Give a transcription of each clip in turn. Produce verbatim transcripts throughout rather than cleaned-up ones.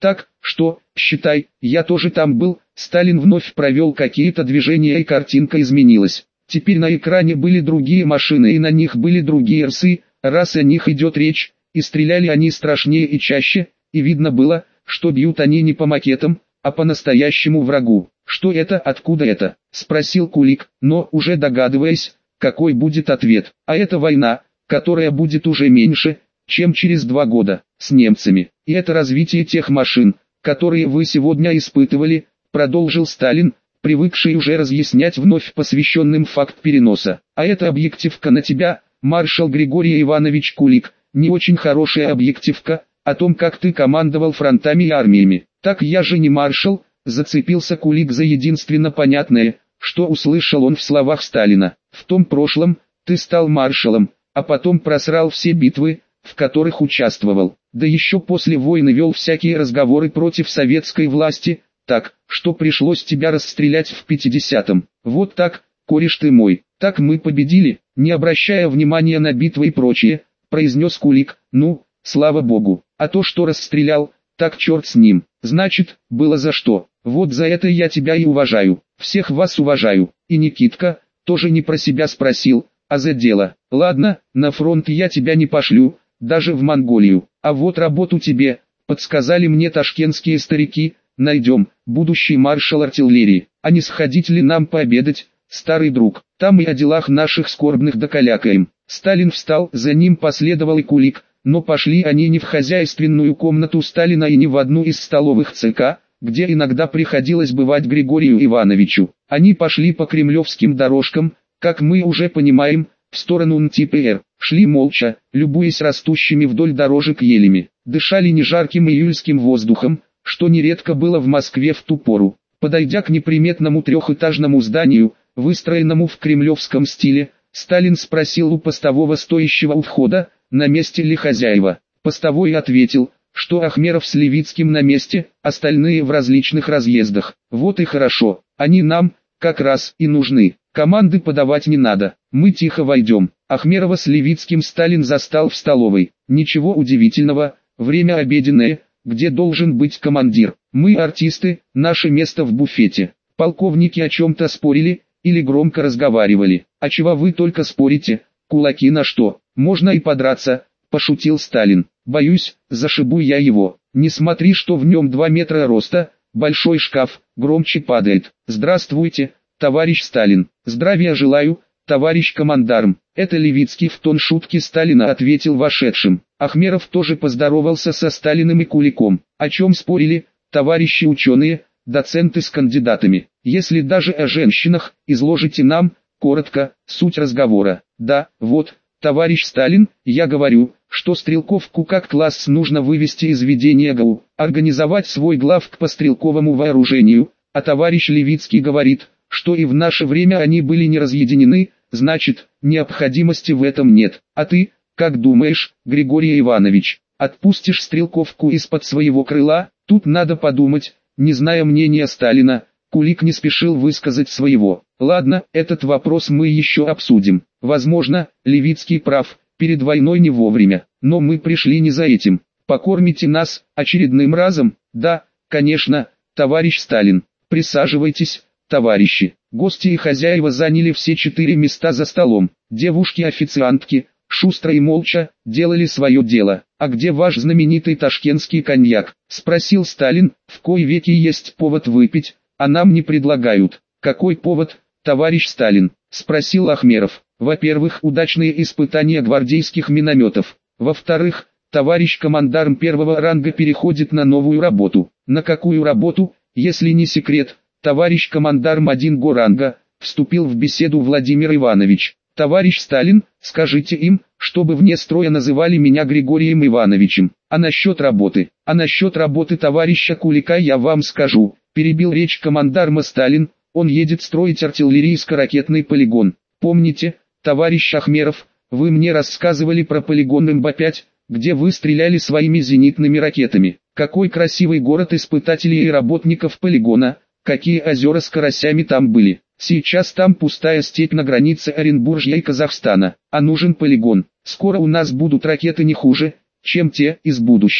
Так, что, считай, я тоже там был. Сталин вновь провел какие-то движения и картинка изменилась. Теперь на экране были другие машины и на них были другие рсы, раз о них идет речь, и стреляли они страшнее и чаще, и видно было, что бьют они не по макетам, а по настоящему врагу. «Что это, откуда это?» – спросил Кулик, но уже догадываясь, какой будет ответ. «А это война, которая будет уже меньше, чем через два года, с немцами. И это развитие тех машин, которые вы сегодня испытывали», – продолжил Сталин, привыкший уже разъяснять вновь посвященным факт переноса. «А это объективка на тебя, маршал Григорий Иванович Кулик, не очень хорошая объективка, о том, как ты командовал фронтами и армиями». «Так я же не маршал», – зацепился Кулик за единственно понятное, что услышал он в словах Сталина. «В том прошлом, ты стал маршалом, а потом просрал все битвы, в которых участвовал. Да еще после войны вел всякие разговоры против советской власти, так, что пришлось тебя расстрелять в пятидесятом. Вот так, кореш ты мой, так мы победили, не обращая внимания на битвы и прочее», – произнес Кулик. «Ну, слава богу, а то, что расстрелял, так черт с ним. Значит, было за что. Вот за это я тебя и уважаю. Всех вас уважаю». И Никитка тоже не про себя спросил, а за дело. «Ладно, на фронт я тебя не пошлю, даже в Монголию. А вот работу тебе, подсказали мне ташкентские старики, найдем, будущий маршал артиллерии. А не сходить ли нам пообедать, старый друг? Там и о делах наших скорбных докалякаем». Сталин встал, за ним последовал и Кулик. Но пошли они не в хозяйственную комнату Сталина и не в одну из столовых ЦК, где иногда приходилось бывать Григорию Ивановичу. Они пошли по кремлевским дорожкам, как мы уже понимаем, в сторону эн тэ пэ эр. Шли молча, любуясь растущими вдоль дорожек елями. Дышали не жарким июльским воздухом, что нередко было в Москве в ту пору. Подойдя к неприметному трехэтажному зданию, выстроенному в кремлевском стиле, Сталин спросил у постового, стоящего у входа, на месте ли хозяева. Постовой ответил, что Ахмеров с Левицким на месте, остальные в различных разъездах. «Вот и хорошо, они нам, как раз, и нужны. Команды подавать не надо, мы тихо войдем». Ахмерова с Левицким Сталин застал в столовой. Ничего удивительного, время обеденное, где должен быть командир. Мы артисты, наше место в буфете. Полковники о чем-то спорили, или громко разговаривали. «А чего вы только спорите, кулаки на что? Можно и подраться», – пошутил Сталин. «Боюсь, зашибу я его. Не смотри, что в нем два метра роста, большой шкаф, громче падает. Здравствуйте, товарищ Сталин». «Здравия желаю, товарищ командарм». Это Левицкий в тон шутки Сталина ответил вошедшим. Ахмеров тоже поздоровался со Сталиным и Куликом. «О чем спорили, товарищи ученые, доценты с кандидатами? Если даже о женщинах, изложите нам, коротко, суть разговора». «Да, вот, товарищ Сталин, я говорю, что стрелковку как класс нужно вывести из ведения ГАУ, организовать свой главк по стрелковому вооружению, а товарищ Левицкий говорит, что и в наше время они были не разъединены, значит, необходимости в этом нет. А ты, как думаешь, Григорий Иванович, отпустишь стрелковку из-под своего крыла?» Тут надо подумать, не зная мнения Сталина, Кулик не спешил высказать своего. «Ладно, этот вопрос мы еще обсудим. Возможно, Левицкий прав, перед войной не вовремя, но мы пришли не за этим. Покормите нас, очередным разом?» «Да, конечно, товарищ Сталин. Присаживайтесь, товарищи». Гости и хозяева заняли все четыре места за столом. Девушки-официантки, шустро и молча, делали свое дело. «А где ваш знаменитый ташкентский коньяк?» – спросил Сталин. «В кои веки есть повод выпить, а нам не предлагают». «Какой повод, товарищ Сталин?» – спросил Ахмеров. «Во-первых, удачные испытания гвардейских минометов. Во-вторых, товарищ командарм первого ранга переходит на новую работу». «На какую работу, если не секрет, товарищ командарм один го ранга?» – вступил в беседу Владимир Иванович. «Товарищ Сталин, скажите им, чтобы вне строя называли меня Григорием Ивановичем. А насчет работы, а насчет работы товарища Кулика я вам скажу», – перебил речь командарма Сталин. «Он едет строить артиллерийско-ракетный полигон. Помните, товарищ Ахмеров, вы мне рассказывали про полигон эм бэ пять, где вы стреляли своими зенитными ракетами. Какой красивый город испытателей и работников полигона, какие озера с карасями там были. Сейчас там пустая степь на границе Оренбуржья и Казахстана, а нужен полигон. Скоро у нас будут ракеты не хуже, чем те из будущего.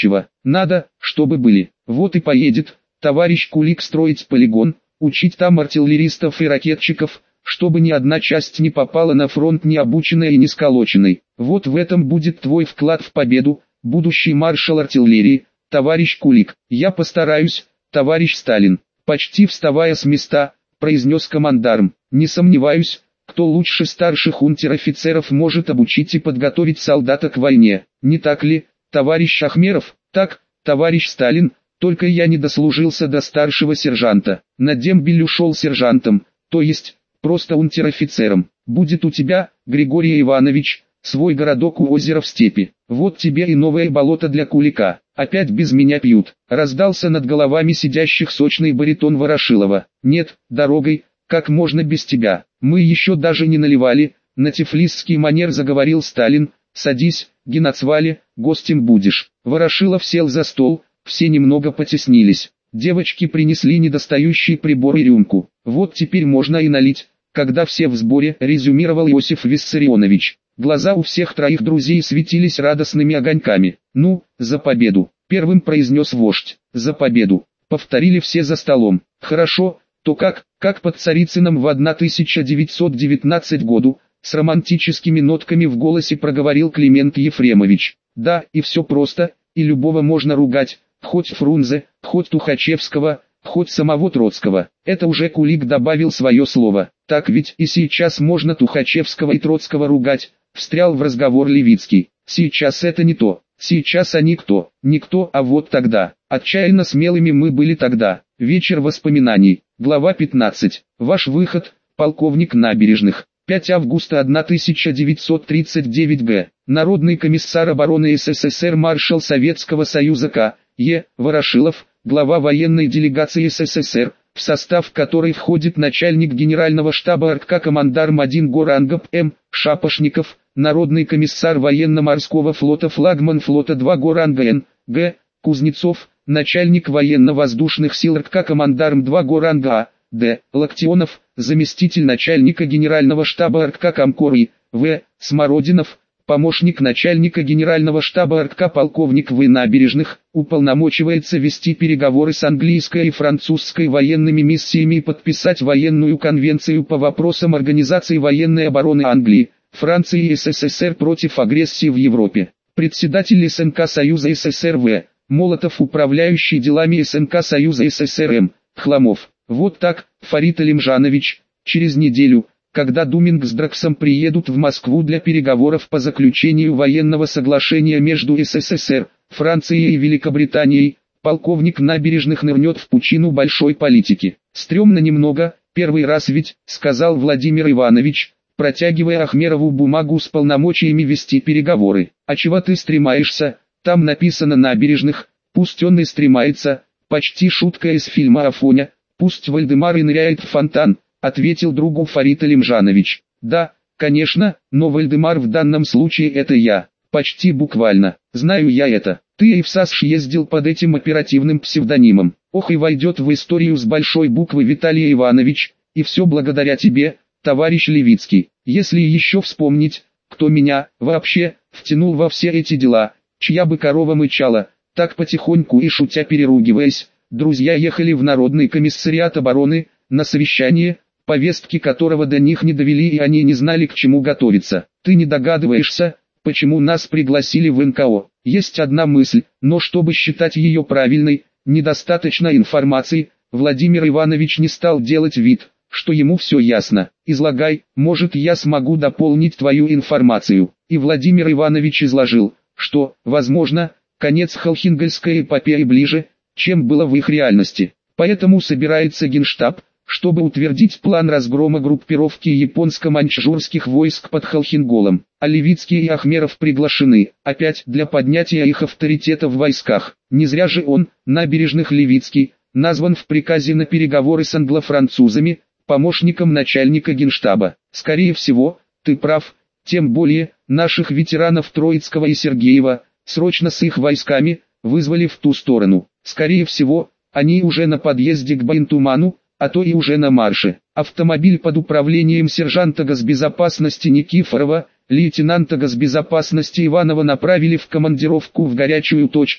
Надо, чтобы были. Вот и поедет, товарищ Кулик, строить полигон, учить там артиллеристов и ракетчиков, чтобы ни одна часть не попала на фронт необученной и не сколоченной. Вот в этом будет твой вклад в победу, будущий маршал артиллерии, товарищ Кулик. Я постараюсь, товарищ Сталин. Почти вставая с места, произнес командарм. Не сомневаюсь, кто лучше старших унтер-офицеров может обучить и подготовить солдата к войне. Не так ли, товарищ Ахмеров? Так, товарищ Сталин, только я не дослужился до старшего сержанта. На дембель ушел сержантом, то есть, просто унтер-офицером. Будет у тебя, Григорий Иванович, свой городок у озера в степи. Вот тебе и новое болото для Кулика. Опять без меня пьют. Раздался над головами сидящих сочный баритон Ворошилова. Нет, дорогой, как можно без тебя. Мы еще даже не наливали. На тифлисский манер заговорил Сталин. Садись, Геноцвале, гостем будешь. Ворошилов сел за стол, все немного потеснились. Девочки принесли недостающий прибор и рюмку. Вот теперь можно и налить, когда все в сборе, резюмировал Иосиф Виссарионович. Глаза у всех троих друзей светились радостными огоньками. «Ну, за победу!» — первым произнес вождь. «За победу!» — повторили все за столом. «Хорошо, то как, как под Царицыным в тысяча девятьсот девятнадцатом году», с романтическими нотками в голосе проговорил Климент Ефремович. «Да, и все просто, и любого можно ругать, хоть Фрунзе, хоть Тухачевского, хоть самого Троцкого». Это уже Кулик добавил свое слово. «Так ведь и сейчас можно Тухачевского и Троцкого ругать», встрял в разговор Левицкий. «Сейчас это не то, сейчас они кто, никто, а вот тогда, отчаянно смелыми мы были тогда». Вечер воспоминаний, глава пятнадцать. Ваш выход, полковник Набережных. пятого августа тысяча девятьсот тридцать девятого года. Народный комиссар обороны СССР, маршал Советского Союза К. Е. Ворошилов, глава военной делегации СССР, в состав которой входит начальник генерального штаба РКК командарм один Горангоп М. Шапошников, народный комиссар военно-морского флота, флагман флота два Горанга Н. Г. Кузнецов, начальник военно-воздушных сил РКК командарм два Горанга А. Д. Локтионов, заместитель начальника генерального штаба РКК Комкор И. В. Смородинов, помощник начальника генерального штаба РКК полковник В. Набережных, уполномочивается вести переговоры с английской и французской военными миссиями и подписать военную конвенцию по вопросам организации военной обороны Англии, Франции и СССР против агрессии в Европе. Председатель СНК Союза СССР В. Молотов, управляющий делами СНК Союза СССР М. Хламов. Вот так, Фарид Алимжанович, через неделю, когда Думинг с Драксом приедут в Москву для переговоров по заключению военного соглашения между СССР, Францией и Великобританией, полковник Набережных нырнет в пучину большой политики. «Стремно немного, первый раз ведь», — сказал Владимир Иванович, протягивая Ахмерову бумагу с полномочиями вести переговоры. «А чего ты стремаешься? Там написано Набережных, пусть он и стремается», почти шутка из фильма «Афоня», «Пусть Вальдемар и ныряет в фонтан», ответил другу Фарид Алимжанович. «Да, конечно, но Вальдемар в данном случае это я, почти буквально, знаю я это. Ты и в САСШ ездил под этим оперативным псевдонимом. Ох, и войдет в историю с большой буквы Виталий Иванович, и все благодаря тебе, товарищ Левицкий. Если еще вспомнить, кто меня, вообще, втянул во все эти дела, чья бы корова мычала». Так потихоньку и шутя переругиваясь, друзья ехали в Народный комиссариат обороны, на совещание, повестки которого до них не довели и они не знали, к чему готовиться. «Ты не догадываешься, почему нас пригласили в эн ка о? Есть одна мысль, но чтобы считать ее правильной, недостаточно информации». Владимир Иванович не стал делать вид, что ему все ясно. «Излагай, может, я смогу дополнить твою информацию». И Владимир Иванович изложил, что, возможно, конец Холхингольской эпопеи ближе, чем было в их реальности. Поэтому собирается Генштаб, чтобы утвердить план разгрома группировки японско-маньчжурских войск под Холхинголом. А Левицкий и Ахмеров приглашены, опять для поднятия их авторитета в войсках. Не зря же он, Набережных Левицкий, назван в приказе на переговоры с англо-французами, помощником начальника Генштаба. Скорее всего, ты прав, тем более, наших ветеранов Троицкого и Сергеева, срочно с их войсками, вызвали в ту сторону. Скорее всего, они уже на подъезде к Баинтуману, а то и уже на марше. Автомобиль под управлением сержанта госбезопасности Никифорова, лейтенанта госбезопасности Иванова направили в командировку в горячую точку,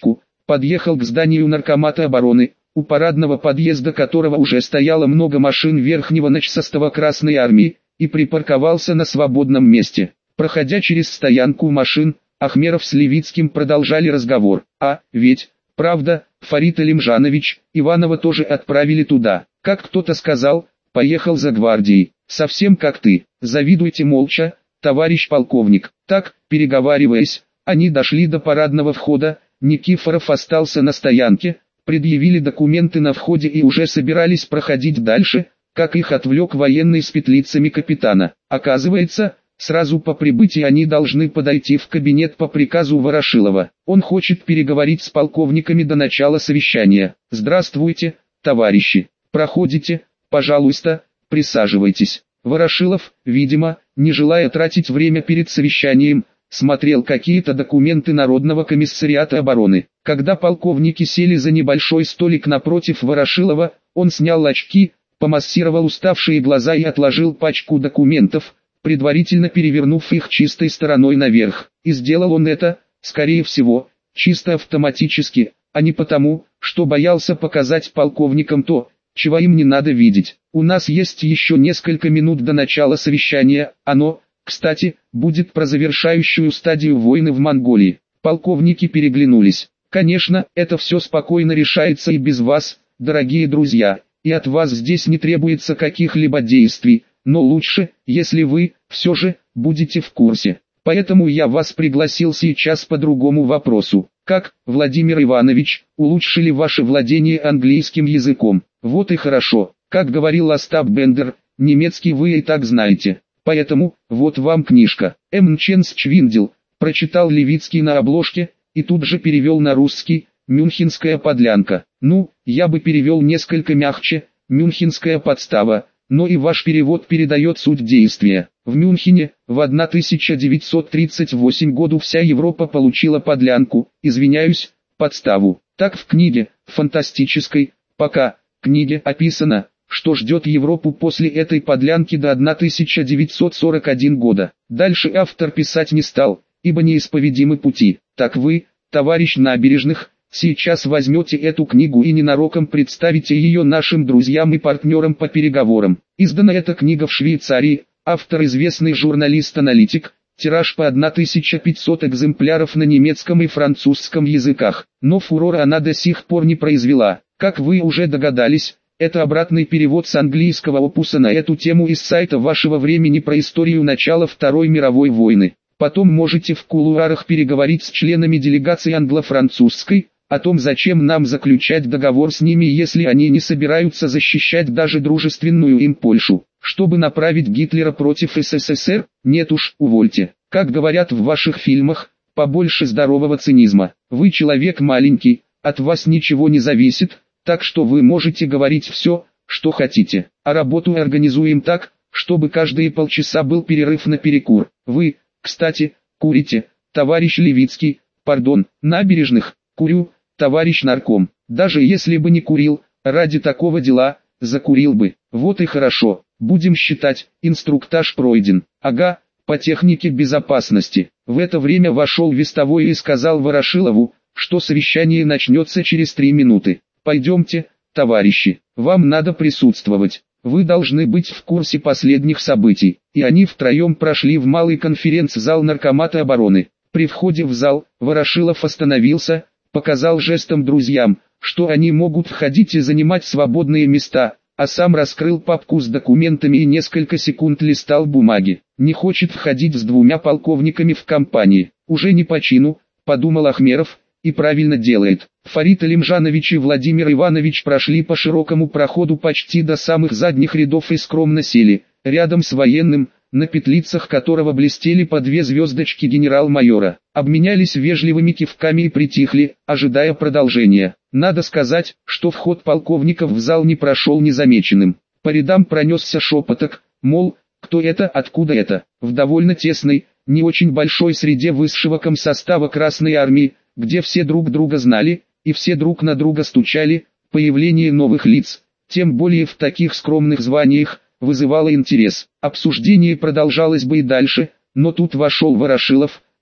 подъехал к зданию Наркомата обороны, у парадного подъезда которого уже стояло много машин верхнего начсостава Красной Армии, и припарковался на свободном месте. Проходя через стоянку машин, Ахмеров с Левицким продолжали разговор. А, ведь, правда, Фарид Алимжанович, Иванова тоже отправили туда. Как кто-то сказал, поехал за гвардией. Совсем как ты. Завидуйте молча, товарищ полковник. Так, переговариваясь, они дошли до парадного входа, Никифоров остался на стоянке, предъявили документы на входе и уже собирались проходить дальше, как их отвлек военный с петлицами капитана. Оказывается, сразу по прибытии они должны подойти в кабинет по приказу Ворошилова. Он хочет переговорить с полковниками до начала совещания. «Здравствуйте, товарищи. Проходите, пожалуйста, присаживайтесь». Ворошилов, видимо, не желая тратить время перед совещанием, смотрел какие-то документы Народного комиссариата обороны. Когда полковники сели за небольшой столик напротив Ворошилова, он снял очки, помассировал уставшие глаза и отложил пачку документов, предварительно перевернув их чистой стороной наверх. И сделал он это, скорее всего, чисто автоматически, а не потому, что боялся показать полковникам то, чего им не надо видеть. У нас есть еще несколько минут до начала совещания, оно, кстати, будет про завершающую стадию войны в Монголии. Полковники переглянулись. Конечно, это все спокойно решается и без вас, дорогие друзья, и от вас здесь не требуется каких-либо действий, но лучше, если вы, все же, будете в курсе. Поэтому я вас пригласил сейчас по другому вопросу. Как, Владимир Иванович, улучшили ваше владение английским языком? Вот и хорошо. Как говорил Остап Бендер, немецкий вы и так знаете. Поэтому, вот вам книжка. «Эмнченс Чвиндел», прочитал Левицкий на обложке, и тут же перевел на русский, «Мюнхенская подлянка». Ну, я бы перевел несколько мягче, «Мюнхенская подстава», но и ваш перевод передает суть действия. В Мюнхене, в тысяча девятьсот тридцать восьмом году вся Европа получила подлянку, извиняюсь, подставу. Так в книге, фантастической, пока, книге описано, что ждет Европу после этой подлянки до тысяча девятьсот сорок первого года. Дальше автор писать не стал, ибо неисповедимы пути. Так вы, товарищ Набережных, сейчас возьмете эту книгу и ненароком представите ее нашим друзьям и партнерам по переговорам. Издана эта книга в Швейцарии, автор известный журналист-аналитик, тираж по тысяча пятьсот экземпляров на немецком и французском языках. Но фурора она до сих пор не произвела. Как вы уже догадались, это обратный перевод с английского опуса на эту тему из сайта вашего времени про историю начала Второй мировой войны. Потом можете в кулуарах переговорить с членами делегации англо-французской, о том, зачем нам заключать договор с ними, если они не собираются защищать даже дружественную им Польшу. Чтобы направить Гитлера против СССР, нет уж, увольте. Как говорят в ваших фильмах, побольше здорового цинизма. Вы человек маленький, от вас ничего не зависит, так что вы можете говорить все, что хотите. А работу организуем так, чтобы каждые полчаса был перерыв на перекур. Вы, кстати, курите, товарищ Левицкий, пардон, Набережных, курю, товарищ нарком. Даже если бы не курил, ради такого дела, закурил бы. Вот и хорошо, будем считать, инструктаж пройден. Ага, по технике безопасности. В это время вошел вестовой и сказал Ворошилову, что совещание начнется через три минуты. Пойдемте, товарищи, вам надо присутствовать. Вы должны быть в курсе последних событий. И они втроем прошли в малый конференц-зал Наркомата обороны. При входе в зал, Ворошилов остановился, показал жестом друзьям, что они могут входить и занимать свободные места, а сам раскрыл папку с документами и несколько секунд листал бумаги. Не хочет входить с двумя полковниками в компании. Уже не по чину, подумал Ахмеров, и правильно делает. Фарид Алимжанович и Владимир Иванович прошли по широкому проходу почти до самых задних рядов и скромно сели, рядом с военным, на петлицах которого блестели по две звездочки генерал-майора. Обменялись вежливыми кивками и притихли, ожидая продолжения. Надо сказать, что вход полковников в зал не прошел незамеченным. По рядам пронесся шепоток, мол, кто это, откуда это. В довольно тесной, не очень большой среде высшего комсостава Красной Армии, где все друг друга знали, и все друг на друга стучали, появление новых лиц, тем более в таких скромных званиях, вызывало интерес. Обсуждение продолжалось бы и дальше, но тут вошел Ворошилов,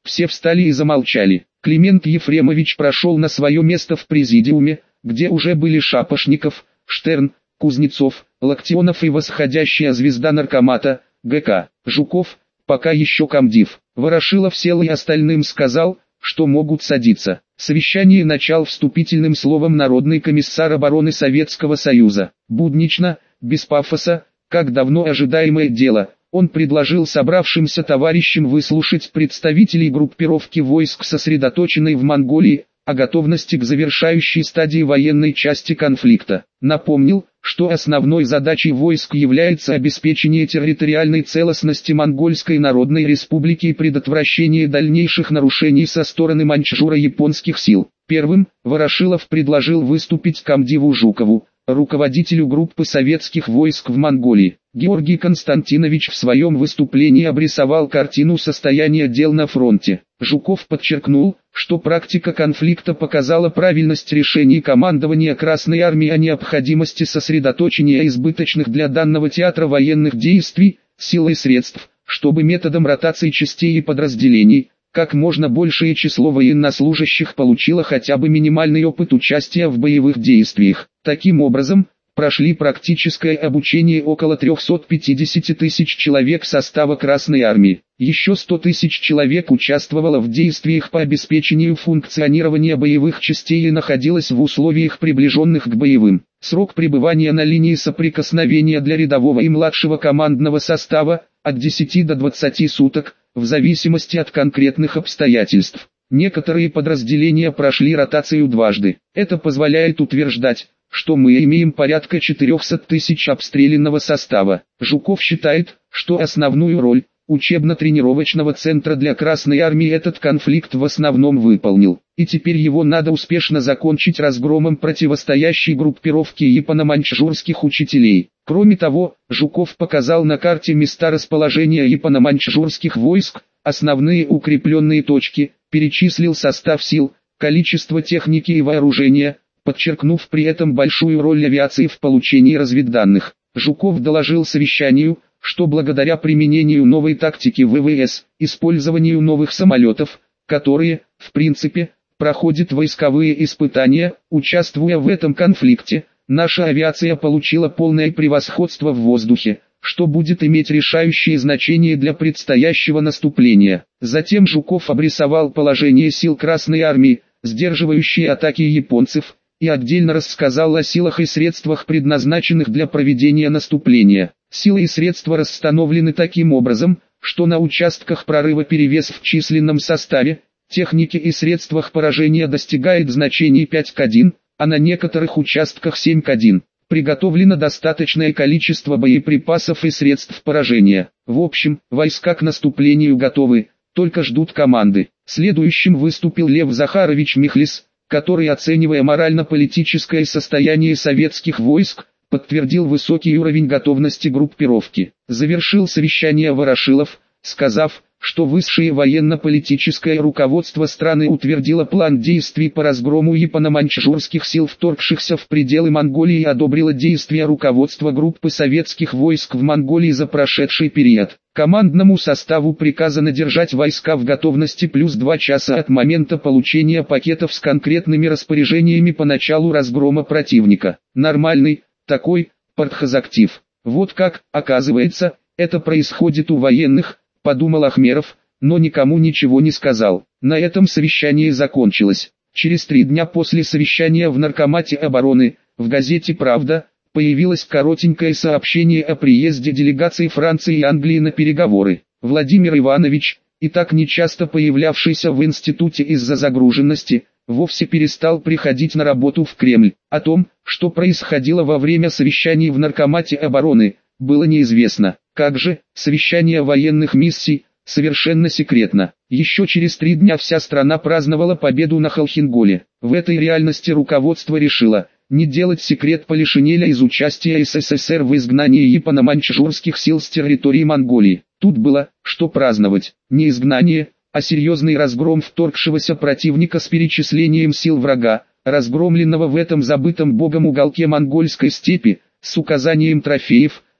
Все встали и замолчали. Климент Ефремович прошел на свое место в президиуме, где уже были Шапошников, Штерн, Кузнецов, Локтионов и восходящая звезда наркомата, ГК, Жуков, пока еще комдив. Ворошилов сел и остальным сказал, что могут садиться. Совещание начал вступительным словом народный комиссар обороны Советского Союза. Буднично, без пафоса, как давно ожидаемое дело, он предложил собравшимся товарищам выслушать представителей группировки войск, сосредоточенной в Монголии, о готовности к завершающей стадии военной части конфликта. Напомнил, что основной задачей войск является обеспечение территориальной целостности Монгольской Народной Республики и предотвращение дальнейших нарушений со стороны маньчжуро-японских сил. Первым Ворошилов предложил выступить комдиву Жукову, руководителю группы советских войск в Монголии. Георгий Константинович в своем выступлении обрисовал картину состояния дел на фронте. Жуков подчеркнул, что практика конфликта показала правильность решений командования Красной Армии о необходимости сосредоточения избыточных для данного театра военных действий, сил и средств, чтобы методом ротации частей и подразделений, как можно большее число военнослужащих получило хотя бы минимальный опыт участия в боевых действиях. Таким образом, прошли практическое обучение около трёхсот пятидесяти тысяч человек состава Красной Армии. Еще сто тысяч человек участвовало в действиях по обеспечению функционирования боевых частей и находилось в условиях, приближенных к боевым. Срок пребывания на линии соприкосновения для рядового и младшего командного состава – от десяти до двадцати суток, в зависимости от конкретных обстоятельств. Некоторые подразделения прошли ротацию дважды. Это позволяет утверждать, что мы имеем порядка четырёхсот тысяч обстрелянного состава. Жуков считает, что основную роль учебно-тренировочного центра для Красной Армии этот конфликт в основном выполнил, и теперь его надо успешно закончить разгромом противостоящей группировки японо-маньчжурских учителей. Кроме того, Жуков показал на карте места расположения японо-маньчжурских войск, основные укрепленные точки, перечислил состав сил, количество техники и вооружения, подчеркнув при этом большую роль авиации в получении разведданных. Жуков доложил совещанию, что благодаря применению новой тактики ВВС, использованию новых самолетов, которые, в принципе, проходят войсковые испытания, участвуя в этом конфликте, наша авиация получила полное превосходство в воздухе, что будет иметь решающее значение для предстоящего наступления. Затем Жуков обрисовал положение сил Красной Армии, сдерживающие атаки японцев, и отдельно рассказал о силах и средствах, предназначенных для проведения наступления. Силы и средства расстановлены таким образом, что на участках прорыва перевес в численном составе, технике и средствах поражения достигает значений пять к одному, а на некоторых участках семь к одному. Приготовлено достаточное количество боеприпасов и средств поражения. В общем, войска к наступлению готовы, только ждут команды. Следующим выступил Лев Захарович Михлис, который, оценивая морально-политическое состояние советских войск, подтвердил высокий уровень готовности группировки. Завершил совещание Ворошилов, сказав, что высшее военно-политическое руководство страны утвердило план действий по разгрому японо-маньчжурских сил, вторгшихся в пределы Монголии, и одобрило действия руководства группы советских войск в Монголии за прошедший период. Командному составу приказано держать войска в готовности плюс два часа от момента получения пакетов с конкретными распоряжениями по началу разгрома противника. Нормальный, такой, партхозактив. Вот как, оказывается, это происходит у военных, подумал Ахмеров, но никому ничего не сказал. На этом совещание закончилось. Через три дня после совещания в Наркомате обороны, в газете «Правда», появилось коротенькое сообщение о приезде делегаций Франции и Англии на переговоры. Владимир Иванович, и так нечасто появлявшийся в институте из-за загруженности, вовсе перестал приходить на работу в Кремль. О том, что происходило во время совещаний в Наркомате обороны, было неизвестно. Как же, совещание военных миссий, совершенно секретно. Еще через три дня вся страна праздновала победу на Холхенголе. В этой реальности руководство решило не делать секрет Полишинеля из участия СССР в изгнании японо-маньчжурских сил с территории Монголии. Тут было, что праздновать, не изгнание, а серьезный разгром вторгшегося противника с перечислением сил врага, разгромленного в этом забытом богом уголке монгольской степи, с указанием трофеев,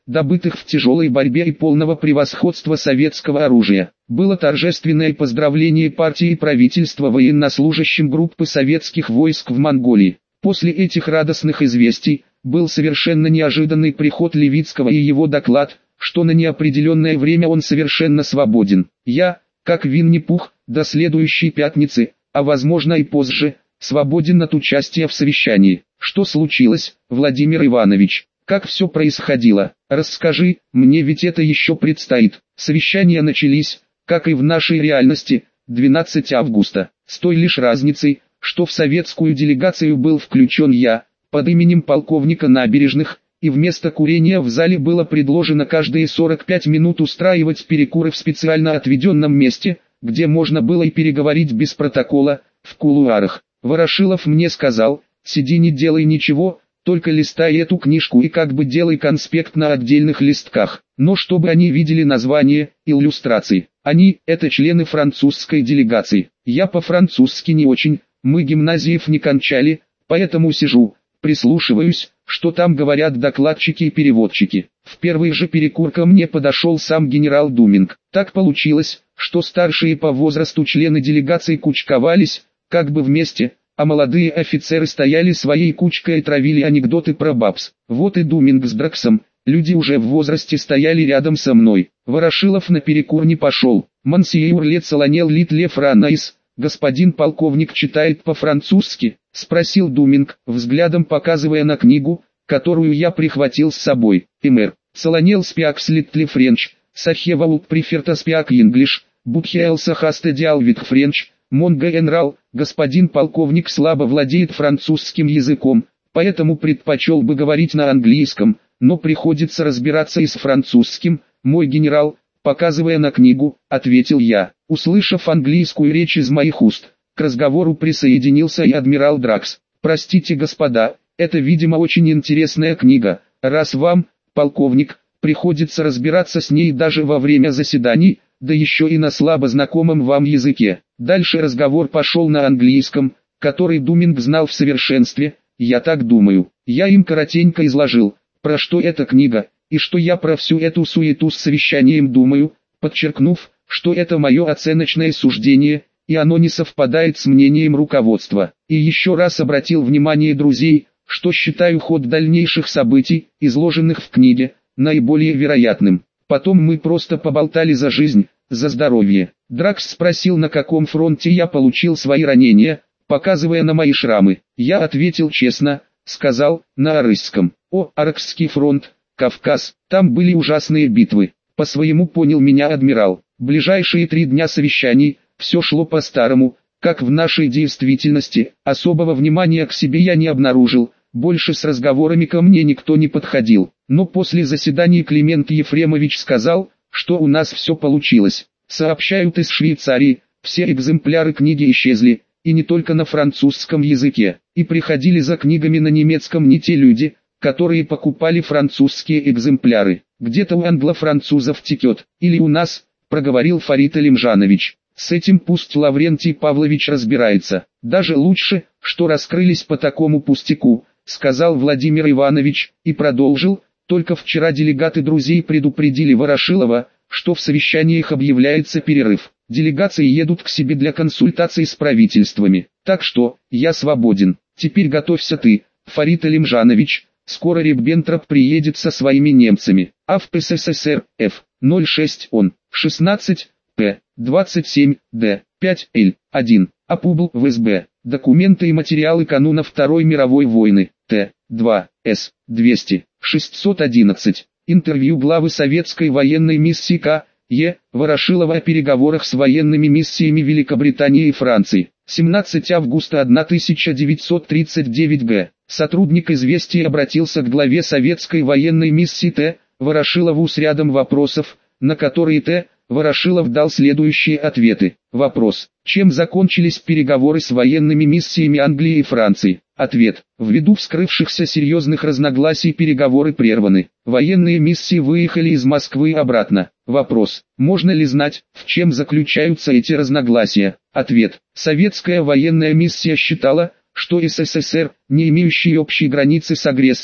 добытых в тяжелой борьбе и полного превосходства советского оружия. Было торжественное поздравление партии и правительства военнослужащим группы советских войск в Монголии. После этих радостных известий, был совершенно неожиданный приход Левицкого и его доклад, что на неопределенное время он совершенно свободен. Я, как Винни-Пух, до следующей пятницы, а возможно и позже, свободен от участия в совещании. Что случилось, Владимир Иванович? Как все происходило? Расскажи, мне ведь это еще предстоит. Совещания начались, как и в нашей реальности, двенадцатого августа, с той лишь разницей, что в советскую делегацию был включен я, под именем полковника Набережных, и вместо курения в зале было предложено каждые сорок пять минут устраивать перекуры в специально отведенном месте, где можно было и переговорить без протокола, в кулуарах. Ворошилов мне сказал: сиди, не делай ничего, только листай эту книжку и как бы делай конспект на отдельных листках, но чтобы они видели название, иллюстрации. Они – это члены французской делегации. Я по-французски не очень, мы гимназиев не кончали, поэтому сижу, прислушиваюсь, что там говорят докладчики и переводчики. В первый же перекур ко мне подошел сам генерал Думинг. Так получилось, что старшие по возрасту члены делегации кучковались, как бы вместе, а молодые офицеры стояли своей кучкой и травили анекдоты про бабс. Вот и Думинг с Драксом, люди уже в возрасте, стояли рядом со мной. Ворошилов на перекур не пошел. Мансьеюр Ле Солонел Лит Ле Франайс, господин полковник читает по-французски? — спросил Думинг, взглядом показывая на книгу, которую я прихватил с собой. Эмэр, Солонел спиак слитли френч, сахеваут приферта спиак инглиш, бутхеэлса хаста диалвит френч, монго энрал, господин полковник слабо владеет французским языком, поэтому предпочел бы говорить на английском, но приходится разбираться и с французским, мой генерал, показывая на книгу, ответил я. Услышав английскую речь из моих уст, к разговору присоединился и адмирал Дракс. Простите, господа, это, видимо, очень интересная книга, раз вам, полковник, приходится разбираться с ней даже во время заседаний, да еще и на слабо знакомом вам языке. Дальше разговор пошел на английском, который Думинг знал в совершенстве, я так думаю. Я им коротенько изложил, про что эта книга, и что я про всю эту суету с совещанием думаю, подчеркнув, что это мое оценочное суждение, и оно не совпадает с мнением руководства. И еще раз обратил внимание друзей, что считаю ход дальнейших событий, изложенных в книге, наиболее вероятным. Потом мы просто поболтали за жизнь, за здоровье. Дракс спросил, на каком фронте я получил свои ранения, показывая на мои шрамы. Я ответил честно, сказал, на Арысском. О, Аракский фронт, Кавказ, там были ужасные битвы. По-своему понял меня адмирал. Ближайшие три дня совещаний, все шло по-старому, как в нашей действительности. Особого внимания к себе я не обнаружил, больше с разговорами ко мне никто не подходил. Но после заседания Климент Ефремович сказал, что у нас все получилось. Сообщают из Швейцарии, все экземпляры книги исчезли, и не только на французском языке. И приходили за книгами на немецком не те люди, которые покупали французские экземпляры. Где-то у англо-французов текет, или у нас, проговорил Фарид Алимжанович. С этим пусть Лаврентий Павлович разбирается. Даже лучше, что раскрылись по такому пустяку, сказал Владимир Иванович, и продолжил. Только вчера делегаты друзей предупредили Ворошилова, что в совещаниях объявляется перерыв. Делегации едут к себе для консультаций с правительствами. Так что, я свободен. Теперь готовься ты, Фарид Алимжанович. Скоро Риббентроп приедет со своими немцами. А в СССР, Ф, ноль шесть он, шестнадцать, П, двадцать семь, Д, пять, Л, один, Апубл в СБ. Документы и материалы кануна Второй мировой войны. Т, два, С, двести, шестьсот одиннадцать. Интервью главы советской военной миссии К. Е. Ворошилова о переговорах с военными миссиями Великобритании и Франции. семнадцатого августа тысяча девятьсот тридцать девятого года. Сотрудник «Известий» обратился к главе советской военной миссии Т. Ворошилову с рядом вопросов, на которые Т. Ворошилов дал следующие ответы. Вопрос. Чем закончились переговоры с военными миссиями Англии и Франции? Ответ. Ввиду вскрывшихся серьезных разногласий переговоры прерваны. Военные миссии выехали из Москвы и обратно. Вопрос. Можно ли знать, в чем заключаются эти разногласия? Ответ. Советская военная миссия считала, что СССР, не имеющий общей границы с агрессором,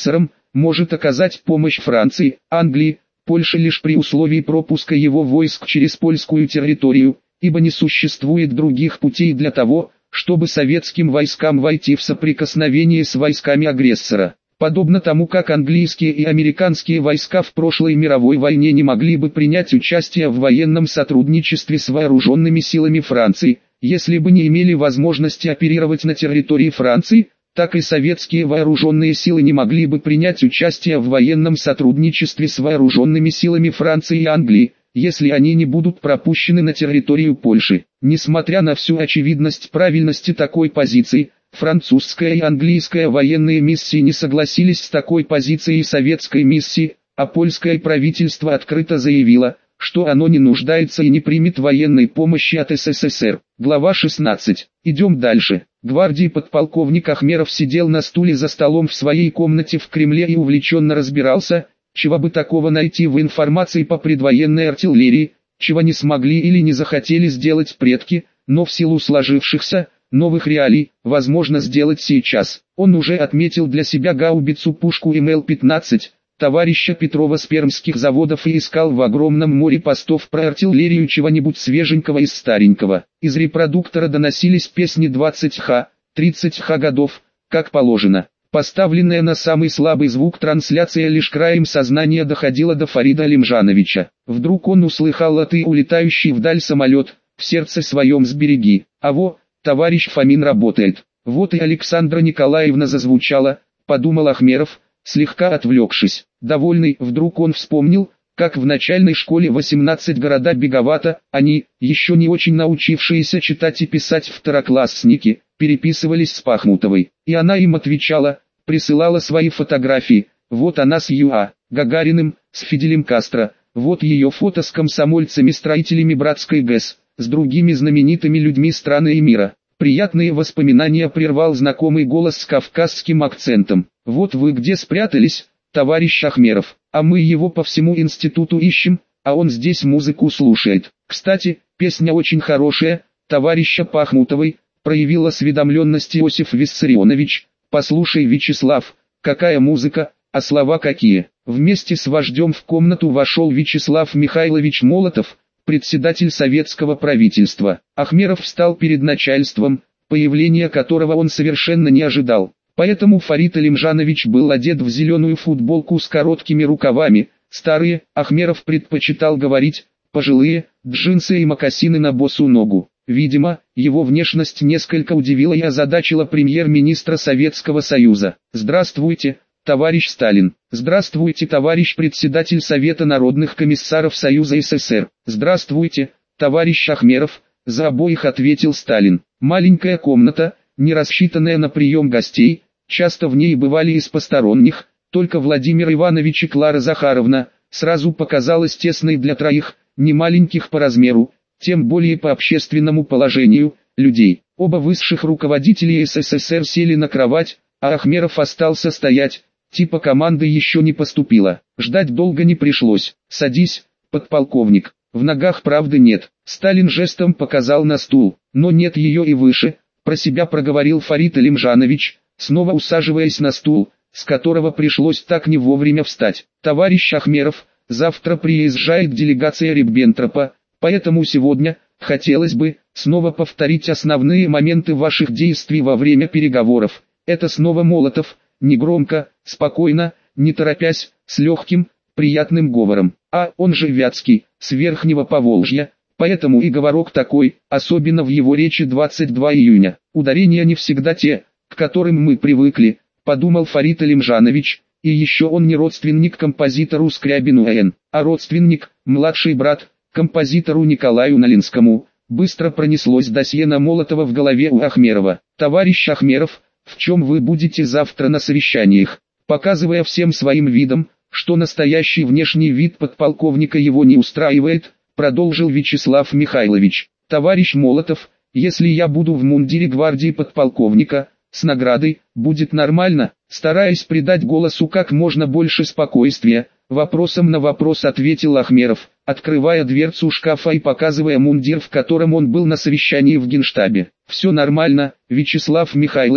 может оказать помощь Франции, Англии, Польше лишь при условии пропуска его войск через польскую территорию, ибо не существует других путей для того, чтобы советским войскам войти в соприкосновение с войсками агрессора. Подобно тому, как английские и американские войска в прошлой мировой войне не могли бы принять участие в военном сотрудничестве с вооруженными силами Франции, если бы не имели возможности оперировать на территории Франции, так и советские вооруженные силы не могли бы принять участие в военном сотрудничестве с вооруженными силами Франции и Англии, если они не будут пропущены на территорию Польши. Несмотря на всю очевидность правильности такой позиции, французская и английская военные миссии не согласились с такой позицией советской миссии, а польское правительство открыто заявило, что оно не нуждается и не примет военной помощи от СССР. Глава шестнадцать. Идем дальше. Гвардии подполковник Ахмеров сидел на стуле за столом в своей комнате в Кремле и увлеченно разбирался, чего бы такого найти в информации по предвоенной артиллерии, чего не смогли или не захотели сделать предки, но в силу сложившихся, новых реалий, возможно сделать сейчас. Он уже отметил для себя гаубицу-пушку эм эл пятнадцать, товарища Петрова с пермских заводов и искал в огромном море постов про артиллерию чего-нибудь свеженького из старенького. Из репродуктора доносились песни двадцать ха, тридцать ха годов, как положено. Поставленная на самый слабый звук трансляция лишь краем сознания доходила до Фарида Алимжановича. Вдруг он услыхал: «А ты, улетающий вдаль самолет, в сердце своем сбереги». А во, товарищ Фомин работает. Вот и Александра Николаевна зазвучала, подумал Ахмеров, слегка отвлекшись. Довольный, вдруг он вспомнил, как в начальной школе восемнадцать города беговато, они, еще не очень научившиеся читать и писать второклассники, переписывались с Пахмутовой. И она им отвечала, присылала свои фотографии. Вот она с Ю А. Гагариным, с Фиделем Кастро, вот ее фото с комсомольцами-строителями братской ГЭС, с другими знаменитыми людьми страны и мира. Приятные воспоминания прервал знакомый голос с кавказским акцентом. Вот вы где спрятались, товарищ Ахмеров, а мы его по всему институту ищем, а он здесь музыку слушает. Кстати, песня очень хорошая, товарища Пахмутовой, проявил осведомленность Иосиф Виссарионович. Послушай, Вячеслав, какая музыка, а слова какие. Вместе с вождем в комнату вошел Вячеслав Михайлович Молотов, председатель советского правительства. Ахмеров встал перед начальством, появления которого он совершенно не ожидал. Поэтому Фарид Алимжанович был одет в зеленую футболку с короткими рукавами, старые, Ахмеров предпочитал говорить, пожилые, джинсы и мокасины на босу ногу. Видимо, его внешность несколько удивила и озадачила премьер-министра Советского Союза. «Здравствуйте, товарищ Сталин. Здравствуйте, товарищ председатель Совета народных комиссаров Союза СССР. Здравствуйте, товарищ Ахмеров», за обоих ответил Сталин. Маленькая комната, не рассчитанная на прием гостей, часто в ней бывали из посторонних, только Владимир Иванович и Клара Захаровна, сразу показалась тесной для троих, не маленьких по размеру, тем более по общественному положению, людей. Оба высших руководителя СССР сели на кровать, а Ахмеров остался стоять, типа команды еще не поступила. Ждать долго не пришлось. «Садись, подполковник». В ногах правды нет. Сталин жестом показал на стул, но нет ее и выше, про себя проговорил Фарид Алимжанович, снова усаживаясь на стул, с которого пришлось так не вовремя встать. «Товарищ Ахмеров, завтра приезжает делегация Риббентропа, поэтому сегодня, хотелось бы, снова повторить основные моменты ваших действий во время переговоров». Это снова Молотов, негромко, спокойно, не торопясь, с легким, приятным говором. А он же Вятский, с Верхнего Поволжья, поэтому и говорок такой, особенно в его речи двадцать второго июня. Ударения не всегда те, к которым мы привыкли, подумал Фарид Алимжанович, и еще он не родственник композитору Скрябину Н., а родственник, младший брат, композитору Николаю Налинскому. Быстро пронеслось досье на Молотова в голове у Ахмерова. «Товарищ Ахмеров, в чем вы будете завтра на совещаниях?» Показывая всем своим видом, что настоящий внешний вид подполковника его не устраивает, продолжил Вячеслав Михайлович. «Товарищ Молотов, если я буду в мундире гвардии подполковника, с наградой, будет нормально?» Стараясь придать голосу как можно больше спокойствия, вопросом на вопрос ответил Ахмеров, открывая дверцу шкафа и показывая мундир, в котором он был на совещании в Генштабе. «Все нормально, Вячеслав Михайлович,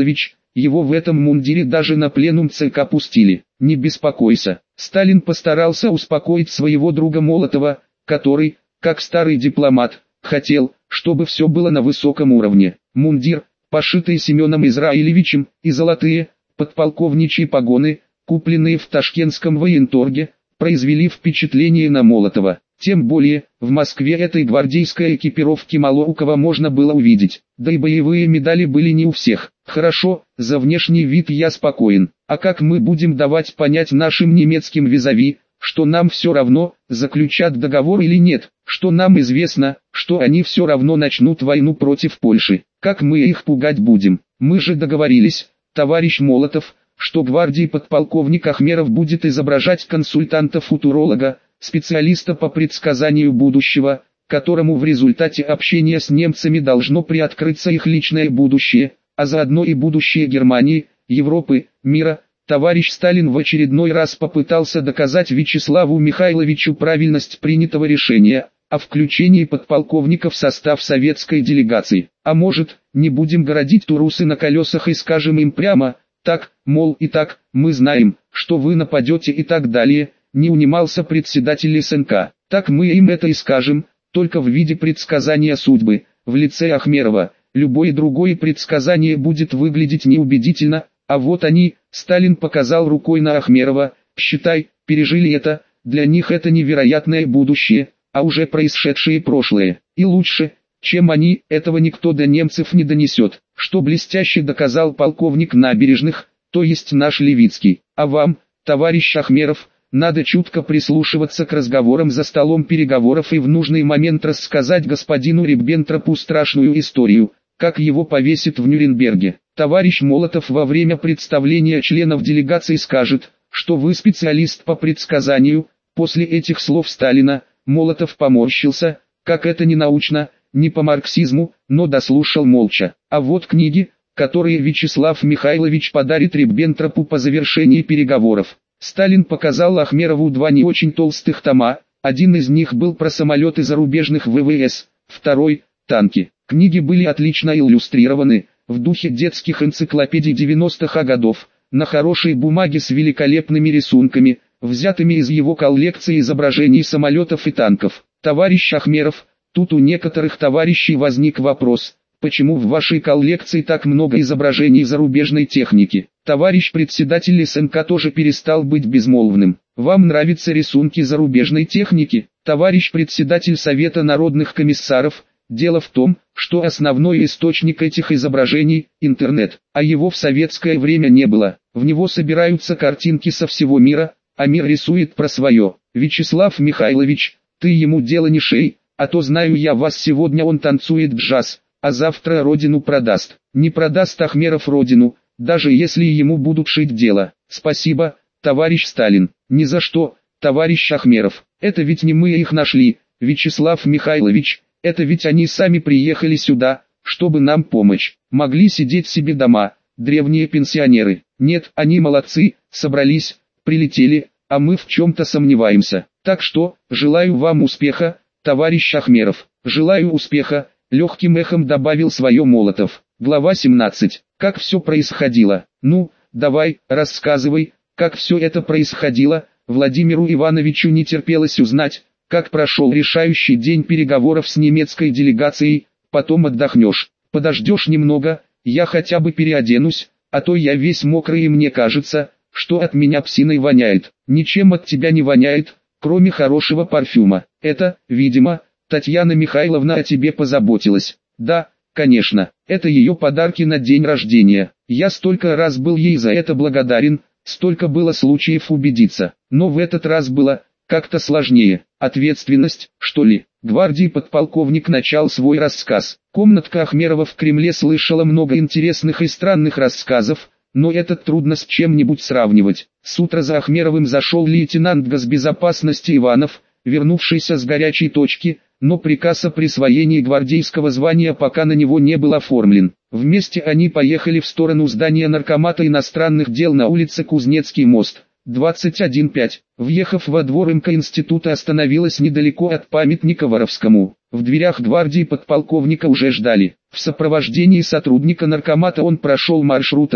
его в этом мундире даже на пленум ЦК пустили. Не беспокойся. Сталин постарался успокоить своего друга Молотова, который, как старый дипломат, хотел, чтобы все было на высоком уровне. Мундир, пошитый Семеном Израилевичем, и золотые, подполковничьи погоны, купленные в ташкентском военторге, произвели впечатление на Молотова. Тем более, в Москве этой гвардейской экипировки мало у кого можно было увидеть, да и боевые медали были не у всех. Хорошо, за внешний вид я спокоен, а как мы будем давать понять нашим немецким визави, что нам все равно, заключат договор или нет, что нам известно, что они все равно начнут войну против Польши, как мы их пугать будем? Мы же договорились, товарищ Молотов, что гвардии подполковник Ахмеров будет изображать консультанта-футуролога, специалиста по предсказанию будущего, которому в результате общения с немцами должно приоткрыться их личное будущее, а заодно и будущее Германии, Европы, мира. Товарищ Сталин в очередной раз попытался доказать Вячеславу Михайловичу правильность принятого решения о включении подполковника в состав советской делегации. А может, не будем городить турусы на колесах и скажем им прямо, так, мол, и так, мы знаем, что вы нападете и так далее. Не унимался председатель СНК. Так мы им это и скажем, только в виде предсказания судьбы, в лице Ахмерова. Любое другое предсказание будет выглядеть неубедительно, а вот они, Сталин показал рукой на Ахмерова, считай, пережили это, для них это невероятное будущее, а уже происшедшее прошлое. И лучше, чем они, этого никто до немцев не донесет, что блестяще доказал полковник Набережных, то есть наш Левицкий. А вам, товарищ Ахмеров, надо чутко прислушиваться к разговорам за столом переговоров и в нужный момент рассказать господину Риббентропу страшную историю, как его повесят в Нюрнберге. Товарищ Молотов во время представления членов делегации скажет, что вы специалист по предсказанию. После этих слов Сталина, Молотов поморщился, как это не научно, не по марксизму, но дослушал молча. А вот книги, которые Вячеслав Михайлович подарит Риббентропу по завершении переговоров. Сталин показал Ахмерову два не очень толстых тома, один из них был про самолеты зарубежных ВВС, второй – танки. Книги были отлично иллюстрированы, в духе детских энциклопедий девяностых годов, на хорошей бумаге с великолепными рисунками, взятыми из его коллекции изображений самолетов и танков. Товарищ Ахмеров, тут у некоторых товарищей возник вопрос, почему в вашей коллекции так много изображений зарубежной техники? Товарищ председатель СНК тоже перестал быть безмолвным. Вам нравятся рисунки зарубежной техники? Товарищ председатель Совета народных комиссаров, дело в том, что основной источник этих изображений – интернет, а его в советское время не было. В него собираются картинки со всего мира, а мир рисует про свое. Вячеслав Михайлович, ты ему дело не шей, а то знаю я вас, сегодня он танцует джаз, а завтра родину продаст. Не продаст Ахмеров родину, даже если ему будут шить дело. Спасибо, товарищ Сталин. Ни за что, товарищ Ахмеров. Это ведь не мы их нашли, Вячеслав Михайлович. Это ведь они сами приехали сюда, чтобы нам помочь. Могли сидеть себе дома, древние пенсионеры. Нет, они молодцы, собрались, прилетели, а мы в чем-то сомневаемся. Так что, желаю вам успеха, товарищ Ахмеров. Желаю успеха, легким эхом добавил свое Молотов. Глава семнадцать. Как все происходило? Ну, давай, рассказывай, как все это происходило. Владимиру Ивановичу не терпелось узнать, как прошел решающий день переговоров с немецкой делегацией. Потом отдохнешь, подождешь немного, я хотя бы переоденусь, а то я весь мокрый и мне кажется, что от меня псиной воняет. Ничем от тебя не воняет, кроме хорошего парфюма. Это, видимо, Татьяна Михайловна о тебе позаботилась. Да, конечно, это ее подарки на день рождения. Я столько раз был ей за это благодарен, столько было случаев убедиться. Но в этот раз было как-то сложнее. Ответственность, что ли? Гвардии подполковник начал свой рассказ. Комнатка Ахмерова в Кремле слышала много интересных и странных рассказов, но этот трудно с чем-нибудь сравнивать. С утра за Ахмеровым зашел лейтенант госбезопасности Иванов, вернувшийся с горячей точки, но приказ о присвоении гвардейского звания пока на него не был оформлен. Вместе они поехали в сторону здания Наркомата иностранных дел на улице Кузнецкий мост, двадцать один пять. Въехав во двор МК-института, остановилась недалеко от памятника Воровскому. В дверях гвардии подполковника уже ждали. В сопровождении сотрудника наркомата он прошел маршрутом,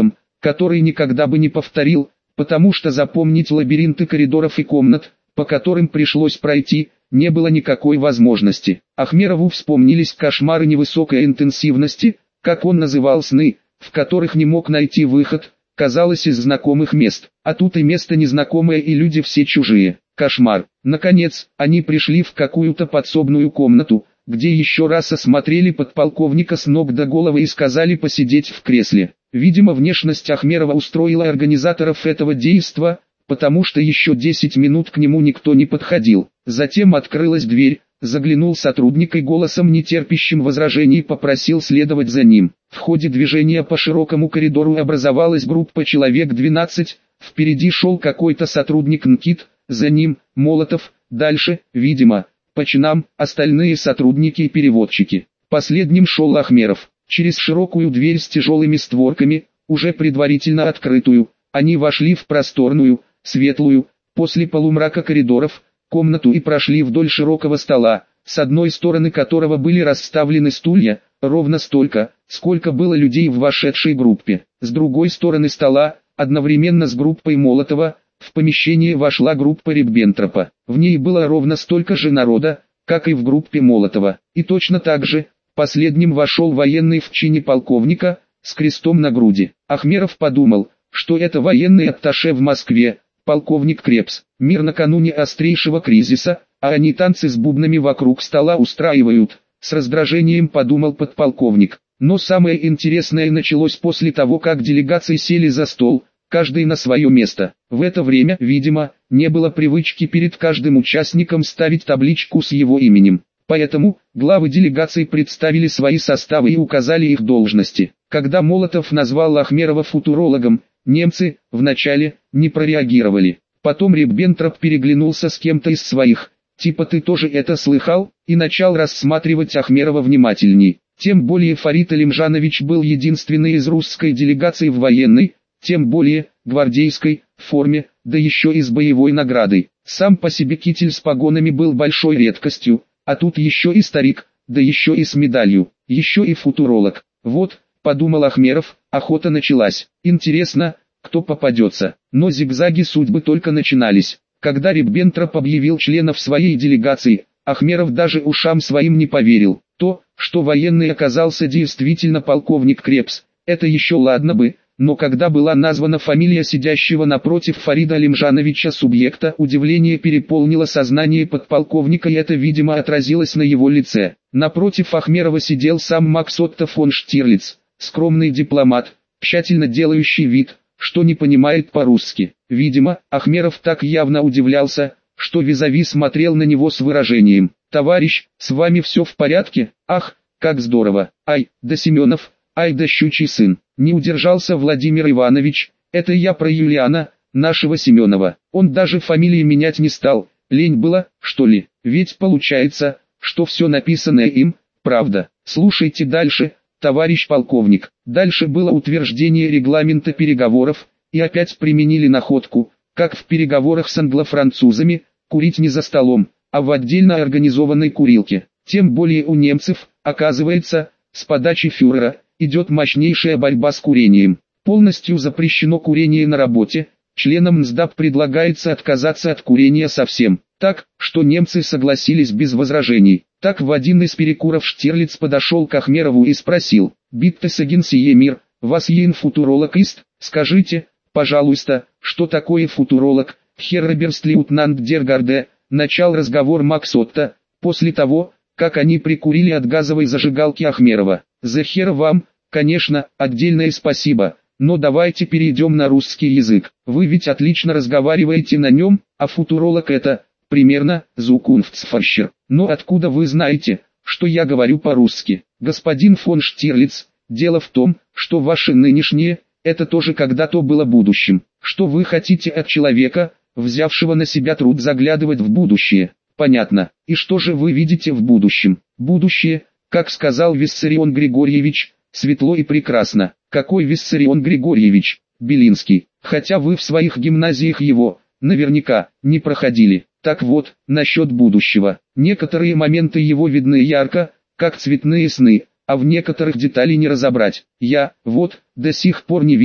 который никогда бы не повторил, потому что запомнить лабиринты коридоров и комнат, по которым пришлось пройти, не было никакой возможности. Ахмерову вспомнились кошмары невысокой интенсивности, как он называл сны, в которых не мог найти выход, казалось, из знакомых мест, а тут и место незнакомое, и люди все чужие. Кошмар. Наконец, они пришли в какую-то подсобную комнату, где еще раз осмотрели подполковника с ног до головы и сказали посидеть в кресле. Видимо, внешность Ахмерова устроила организаторов этого действа, потому что еще десять минут к нему никто не подходил. Затем открылась дверь, заглянул сотрудник и голосом, нетерпящим возражений, попросил следовать за ним. В ходе движения по широкому коридору образовалась группа человек двенадцать, впереди шел какой-то сотрудник НКИД, за ним Молотов, дальше, видимо, по чинам, остальные сотрудники и переводчики. Последним шел Ахмеров. Через широкую дверь с тяжелыми створками, уже предварительно открытую, они вошли в просторную, светлую, после полумрака коридоров, комнату и прошли вдоль широкого стола, с одной стороны которого были расставлены стулья, ровно столько, сколько было людей в вошедшей группе. С другой стороны стола, одновременно с группой Молотова, в помещение вошла группа Риббентропа. В ней было ровно столько же народа, как и в группе Молотова. И точно так же, последним вошел военный в чине полковника, с крестом на груди. Ахмеров подумал, что это военный атташе в Москве, полковник Крепс. Мир накануне острейшего кризиса, а они танцы с бубнами вокруг стола устраивают, с раздражением подумал подполковник. Но самое интересное началось после того, как делегации сели за стол, каждый на свое место. В это время, видимо, не было привычки перед каждым участником ставить табличку с его именем. Поэтому, главы делегаций представили свои составы и указали их должности. Когда Молотов назвал Ахмерова футурологом, немцы, вначале, не прореагировали. Потом Риббентроп переглянулся с кем-то из своих, типа «ты тоже это слыхал?» и начал рассматривать Ахмерова внимательней. Тем более Фарид Алимжанович был единственный из русской делегации в военной, тем более, гвардейской, форме, да еще и с боевой наградой. Сам по себе китель с погонами был большой редкостью, а тут еще и старик, да еще и с медалью, еще и футуролог. Вот, подумал Ахмеров, охота началась. Интересно, кто попадется. Но зигзаги судьбы только начинались. Когда Риббентроп объявил членов своей делегации, Ахмеров даже ушам своим не поверил. То, что военный оказался действительно полковник Крепс, это еще ладно бы, но когда была названа фамилия сидящего напротив Фарида Алимжановича субъекта, удивление переполнило сознание подполковника, и это, видимо, отразилось на его лице. Напротив Ахмерова сидел сам Макс Отто фон Штирлиц, скромный дипломат, тщательно делающий вид, что не понимает по-русски. Видимо, Ахмеров так явно удивлялся, что визави смотрел на него с выражением: «Товарищ, с вами все в порядке? Ах, как здорово! Ай, да Семенов, ай да щучий сын!» Не удержался Владимир Иванович. «Это я про Юлиана, нашего Семенова. Он даже фамилии менять не стал, лень было, что ли? Ведь получается, что все написанное им, правда. Слушайте дальше, товарищ полковник». Дальше было утверждение регламента переговоров, и опять применили находку, как в переговорах с англо-французами, курить не за столом, а в отдельно организованной курилке. Тем более у немцев, оказывается, с подачи фюрера, идет мощнейшая борьба с курением. Полностью запрещено курение на работе, членам НСДАП предлагается отказаться от курения совсем. Так, что немцы согласились без возражений. Так в один из перекуров Штирлиц подошел к Ахмерову и спросил: «Битте сеген сие мир, вас ен футуролог ист? Скажите, пожалуйста, что такое футуролог?» Херреберстлиутнант Дергарде, начал разговор Макс Отто, после того, как они прикурили от газовой зажигалки Ахмерова. «За хер вам, конечно, отдельное спасибо, но давайте перейдем на русский язык. Вы ведь отлично разговариваете на нем, а футуролог это, примерно, зукунфтсфарщер. Но откуда вы знаете, что я говорю по-русски? Господин фон Штирлиц, дело в том, что ваше нынешнее, это тоже когда-то было будущим. Что вы хотите от человека, взявшего на себя труд заглядывать в будущее? Понятно. И что же вы видите в будущем? Будущее, как сказал Виссарион Григорьевич, светло и прекрасно. Какой Виссарион Григорьевич? Белинский. Хотя вы в своих гимназиях его, наверняка, не проходили. Так вот, насчет будущего. Некоторые моменты его видны ярко, как цветные сны, а в некоторых деталей не разобрать. Я, вот, до сих пор не вижу,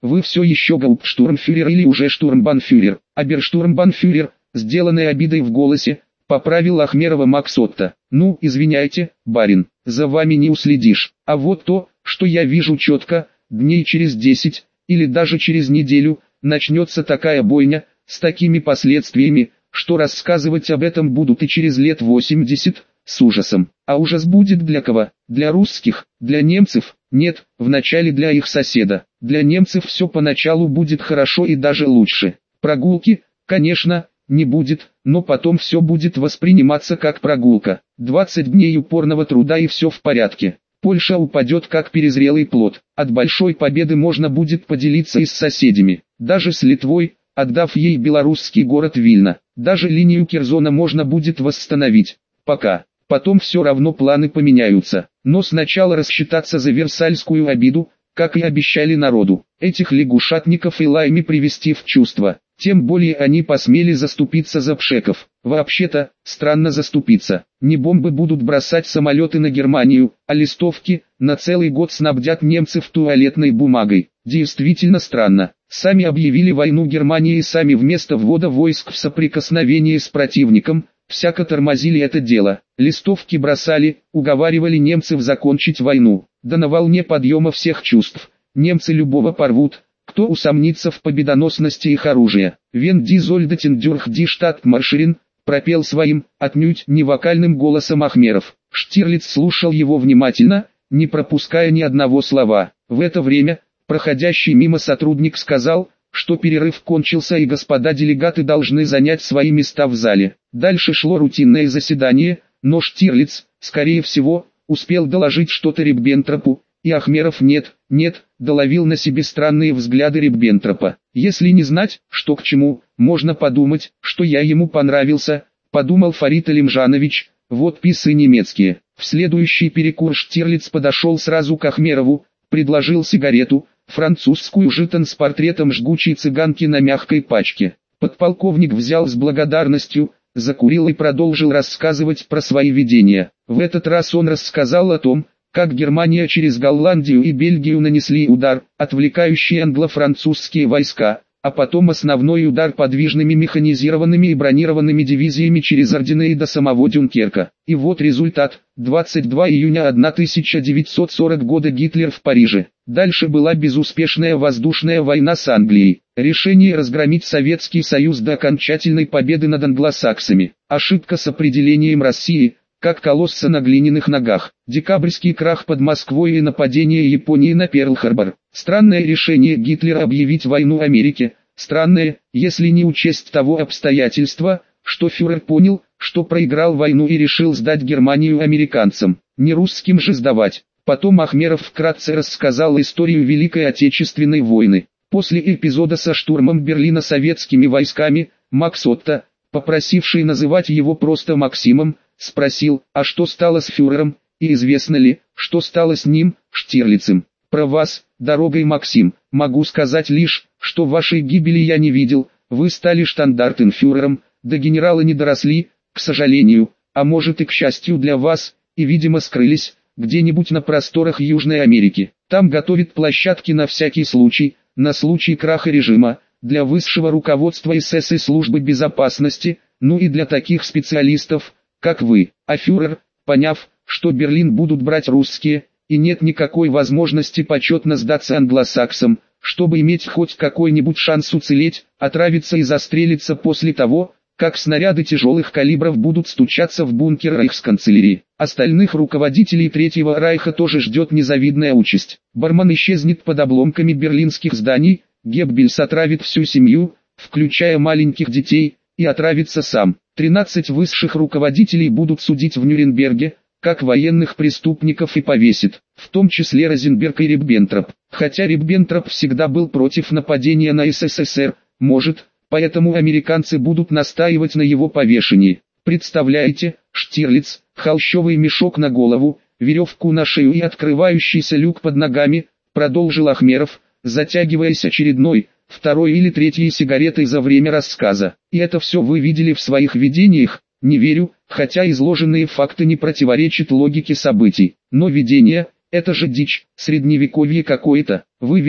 вы все еще гауптштурмфюрер или уже штурмбанфюрер? Оберштурмбанфюрер, сделанной обидой в голосе, поправил Ахмерова Макс Отто. Ну, извиняйте, барин, за вами не уследишь. А вот то, что я вижу четко, дней через десять, или даже через неделю, начнется такая бойня, с такими последствиями, что рассказывать об этом будут и через лет восемьдесят, с ужасом. А ужас будет для кого? Для русских? Для немцев? Нет, вначале для их соседа. Для немцев все поначалу будет хорошо и даже лучше. Прогулки, конечно, не будет, но потом все будет восприниматься как прогулка. двадцать дней упорного труда и все в порядке. Польша упадет как перезрелый плод. От большой победы можно будет поделиться и с соседями. Даже с Литвой, отдав ей белорусский город Вильно. Даже линию Керзона можно будет восстановить. Пока. Потом все равно планы поменяются. Но сначала рассчитаться за Версальскую обиду, как и обещали народу. Этих лягушатников и лайми привести в чувство. Тем более они посмели заступиться за пшеков. Вообще-то, странно заступиться. Не бомбы будут бросать самолеты на Германию, а листовки на целый год снабдят немцев туалетной бумагой. Действительно странно. Сами объявили войну Германии и сами вместо ввода войск в соприкосновение с противником, всяко тормозили это дело. Листовки бросали, уговаривали немцев закончить войну. Да на волне подъема всех чувств. Немцы любого порвут. Кто усомнится в победоносности их оружия? Вен ди Зольдатен дюрх ди штат марширин, пропел своим, отнюдь не вокальным голосом Ахмеров. Штирлиц слушал его внимательно, не пропуская ни одного слова. В это время, проходящий мимо сотрудник сказал, что перерыв кончился и господа делегаты должны занять свои места в зале. Дальше шло рутинное заседание, но Штирлиц, скорее всего, успел доложить что-то Риббентропу, и Ахмеров нет, нет, доловил на себе странные взгляды Риббентропа. Если не знать, что к чему, можно подумать, что я ему понравился, подумал Фарид Алимжанович, вот писы немецкие. В следующий перекур Штирлиц подошел сразу к Ахмерову, предложил сигарету, французскую жетон с портретом жгучей цыганки на мягкой пачке. Подполковник взял с благодарностью, закурил и продолжил рассказывать про свои видения. В этот раз он рассказал о том, как Германия через Голландию и Бельгию нанесли удар, отвлекающий англо-французские войска, а потом основной удар подвижными механизированными и бронированными дивизиями через Ордены и до самого Дюнкерка. И вот результат: двадцать два июня тысяча девятьсот сорок года Гитлер в Париже. Дальше была безуспешная воздушная война с Англией. Решение разгромить Советский Союз до окончательной победы над англосаксами. Ошибка с определением России как колосса на глиняных ногах. Декабрьский крах под Москвой и нападение Японии на Перл-Харбор. Странное решение Гитлера объявить войну Америке. Странное, если не учесть того обстоятельства, что фюрер понял, что проиграл войну и решил сдать Германию американцам. Не русским же сдавать. Потом Ахмеров вкратце рассказал историю Великой Отечественной войны. После эпизода со штурмом Берлина советскими войсками, Макс Отто, попросивший называть его просто Максимом, спросил, а что стало с фюрером, и известно ли, что стало с ним, Штирлицем. Про вас, дорогой Максим, могу сказать лишь, что вашей гибели я не видел, вы стали штандартенфюрером, до генерала не доросли, к сожалению, а может и к счастью для вас, и видимо скрылись, где-нибудь на просторах Южной Америки. Там готовят площадки на всякий случай, на случай краха режима, для высшего руководства эс эс и службы безопасности, ну и для таких специалистов, как вы. А фюрер, поняв, что Берлин будут брать русские, и нет никакой возможности почетно сдаться англосаксам, чтобы иметь хоть какой-нибудь шанс уцелеть, отравиться и застрелиться после того, как снаряды тяжелых калибров будут стучаться в бункер рейхсканцелярии. Остальных руководителей Третьего Райха тоже ждет незавидная участь. Барман исчезнет под обломками берлинских зданий, Геббельс отравит всю семью, включая маленьких детей, и отравится сам. тринадцать высших руководителей будут судить в Нюрнберге, как военных преступников, и повесит, в том числе Розенберг и Риббентроп. Хотя Риббентроп всегда был против нападения на эс эс эс эр, может, поэтому американцы будут настаивать на его повешении. Представляете, Штирлиц, холщовый мешок на голову, веревку на шею и открывающийся люк под ногами, продолжил Ахмеров, затягиваясь очередной, второй или третьей сигаретой за время рассказа. И это все вы видели в своих видениях? Не верю, хотя изложенные факты не противоречат логике событий. Но видение, это же дичь, средневековье какое-то. Вы ведь,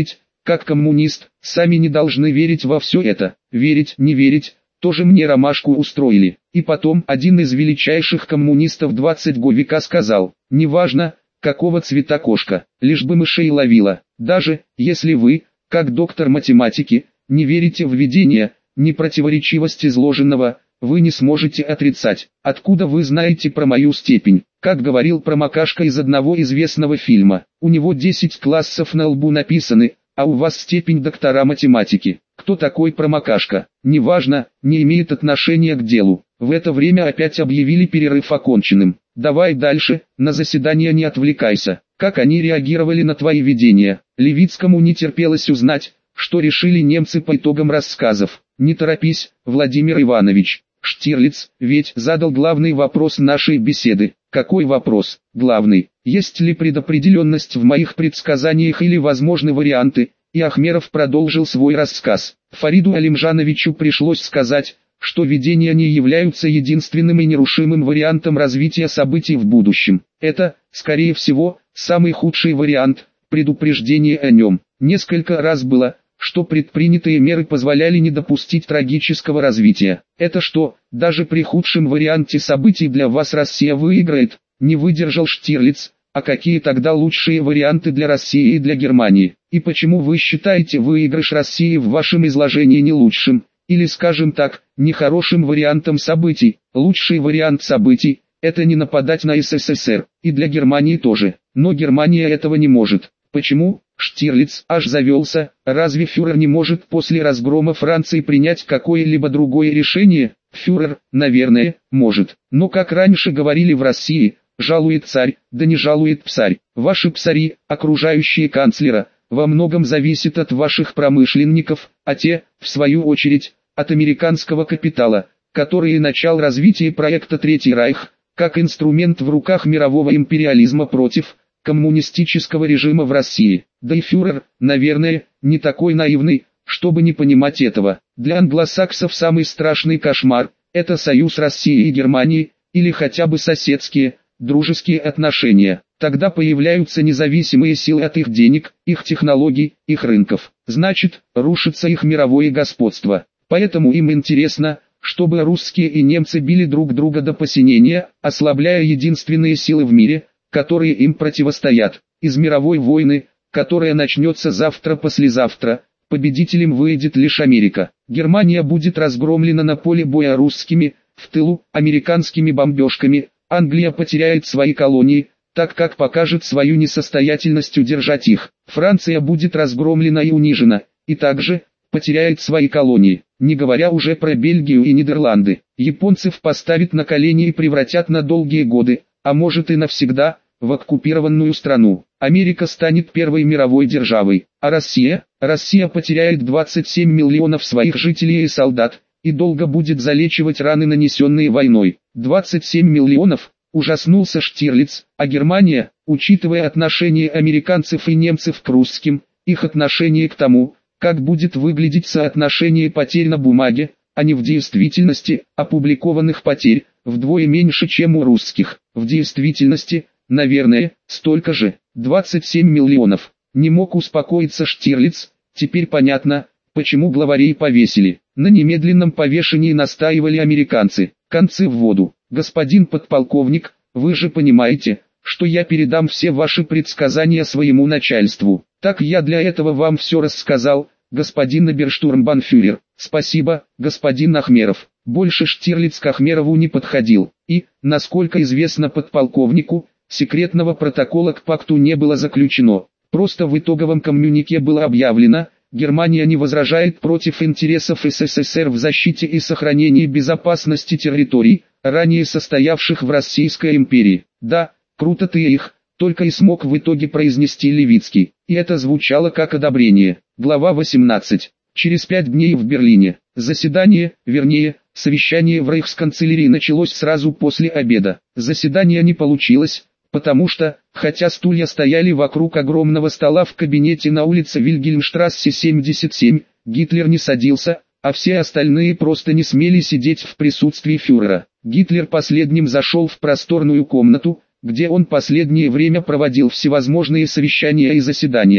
как коммунист, сами не должны верить во все это. Верить, не верить, тоже мне ромашку устроили. И потом один из величайших коммунистов двадцатого века сказал: неважно, какого цвета кошка, лишь бы мышей ловила. Даже если вы, как доктор математики, не верите в видение, непротиворечивость изложенного, вы не сможете отрицать. Откуда вы знаете про мою степень? Как говорил Промокашка из одного известного фильма, у него десять классов на лбу написаны, а у вас степень доктора математики. Кто такой Промокашка? Неважно, не имеет отношения к делу. В это время опять объявили перерыв оконченным. Давай дальше, на заседание не отвлекайся. Как они реагировали на твои видения? Левицкому не терпелось узнать, что решили немцы по итогам рассказов. Не торопись, Владимир Иванович. Штирлиц ведь задал главный вопрос нашей беседы. Какой вопрос? Главный. Есть ли предопределенность в моих предсказаниях или возможны варианты? И Ахмеров продолжил свой рассказ. Фариду Алимжановичу пришлось сказать, что видения не являются единственным и нерушимым вариантом развития событий в будущем. Это, скорее всего, самый худший вариант, предупреждение о нем. Несколько раз было, что предпринятые меры позволяли не допустить трагического развития. Это что, даже при худшем варианте событий для вас Россия выиграет? Не выдержал Штирлиц. А какие тогда лучшие варианты для России и для Германии? И почему вы считаете выигрыш России в вашем изложении не лучшим, или скажем так, нехорошим вариантом событий? Лучший вариант событий – это не нападать на СССР, и для Германии тоже. Но Германия этого не может. Почему? Штирлиц аж завелся. Разве фюрер не может после разгрома Франции принять какое-либо другое решение? Фюрер, наверное, может. Но как раньше говорили в России, жалует царь, да не жалует псарь. Ваши псари, окружающие канцлера, во многом зависят от ваших промышленников, а те, в свою очередь, от американского капитала, который начал развитие проекта Третий Райх, как инструмент в руках мирового империализма против коммунистического режима в России. Да и фюрер, наверное, не такой наивный, чтобы не понимать этого. Для англосаксов самый страшный кошмар – это союз России и Германии, или хотя бы соседские, дружеские отношения. Тогда появляются независимые силы от их денег, их технологий, их рынков. Значит, рушится их мировое господство. Поэтому им интересно, чтобы русские и немцы били друг друга до посинения, ослабляя единственные силы в мире, которые им противостоят. Из мировой войны, которая начнется завтра-послезавтра, победителем выйдет лишь Америка. Германия будет разгромлена на поле боя русскими, в тылу, американскими бомбежками. Англия потеряет свои колонии, так как покажет свою несостоятельность удержать их. Франция будет разгромлена и унижена, и также потеряет свои колонии, не говоря уже про Бельгию и Нидерланды. Японцев поставят на колени и превратят на долгие годы, а может и навсегда, в оккупированную страну. Америка станет первой мировой державой, а Россия? Россия потеряет двадцать семь миллионов своих жителей и солдат, и долго будет залечивать раны, нанесенные войной. двадцать семь миллионов, ужаснулся Штирлиц, а Германия, учитывая отношение американцев и немцев к русским, их отношение к тому, как будет выглядеть соотношение потерь на бумаге, а не в действительности, опубликованных потерь, вдвое меньше, чем у русских. В действительности, наверное, столько же, двадцать семь миллионов. Не мог успокоиться Штирлиц. Теперь понятно, почему главарей повесили. На немедленном повешении настаивали американцы. Концы в воду. Господин подполковник, вы же понимаете, что я передам все ваши предсказания своему начальству. Так я для этого вам все рассказал, господин оберштурмбанфюрер. Спасибо, господин Ахмеров. Больше Штирлиц к Ахмерову не подходил. И, насколько известно подполковнику, секретного протокола к пакту не было заключено. Просто в итоговом коммюнике было объявлено: Германия не возражает против интересов СССР в защите и сохранении безопасности территорий, ранее состоявших в Российской империи. Да, круто ты их, только и смог в итоге произнести Левицкий. И это звучало как одобрение. Глава восемнадцать. Через пять дней в Берлине. Заседание, вернее, совещание в рейхсканцелярии началось сразу после обеда. Заседание не получилось, потому что, хотя стулья стояли вокруг огромного стола в кабинете на улице Вильгельмштрассе семьдесят семь, Гитлер не садился, а все остальные просто не смели сидеть в присутствии фюрера. Гитлер последним зашел в просторную комнату, где он последнее время проводил всевозможные совещания и заседания.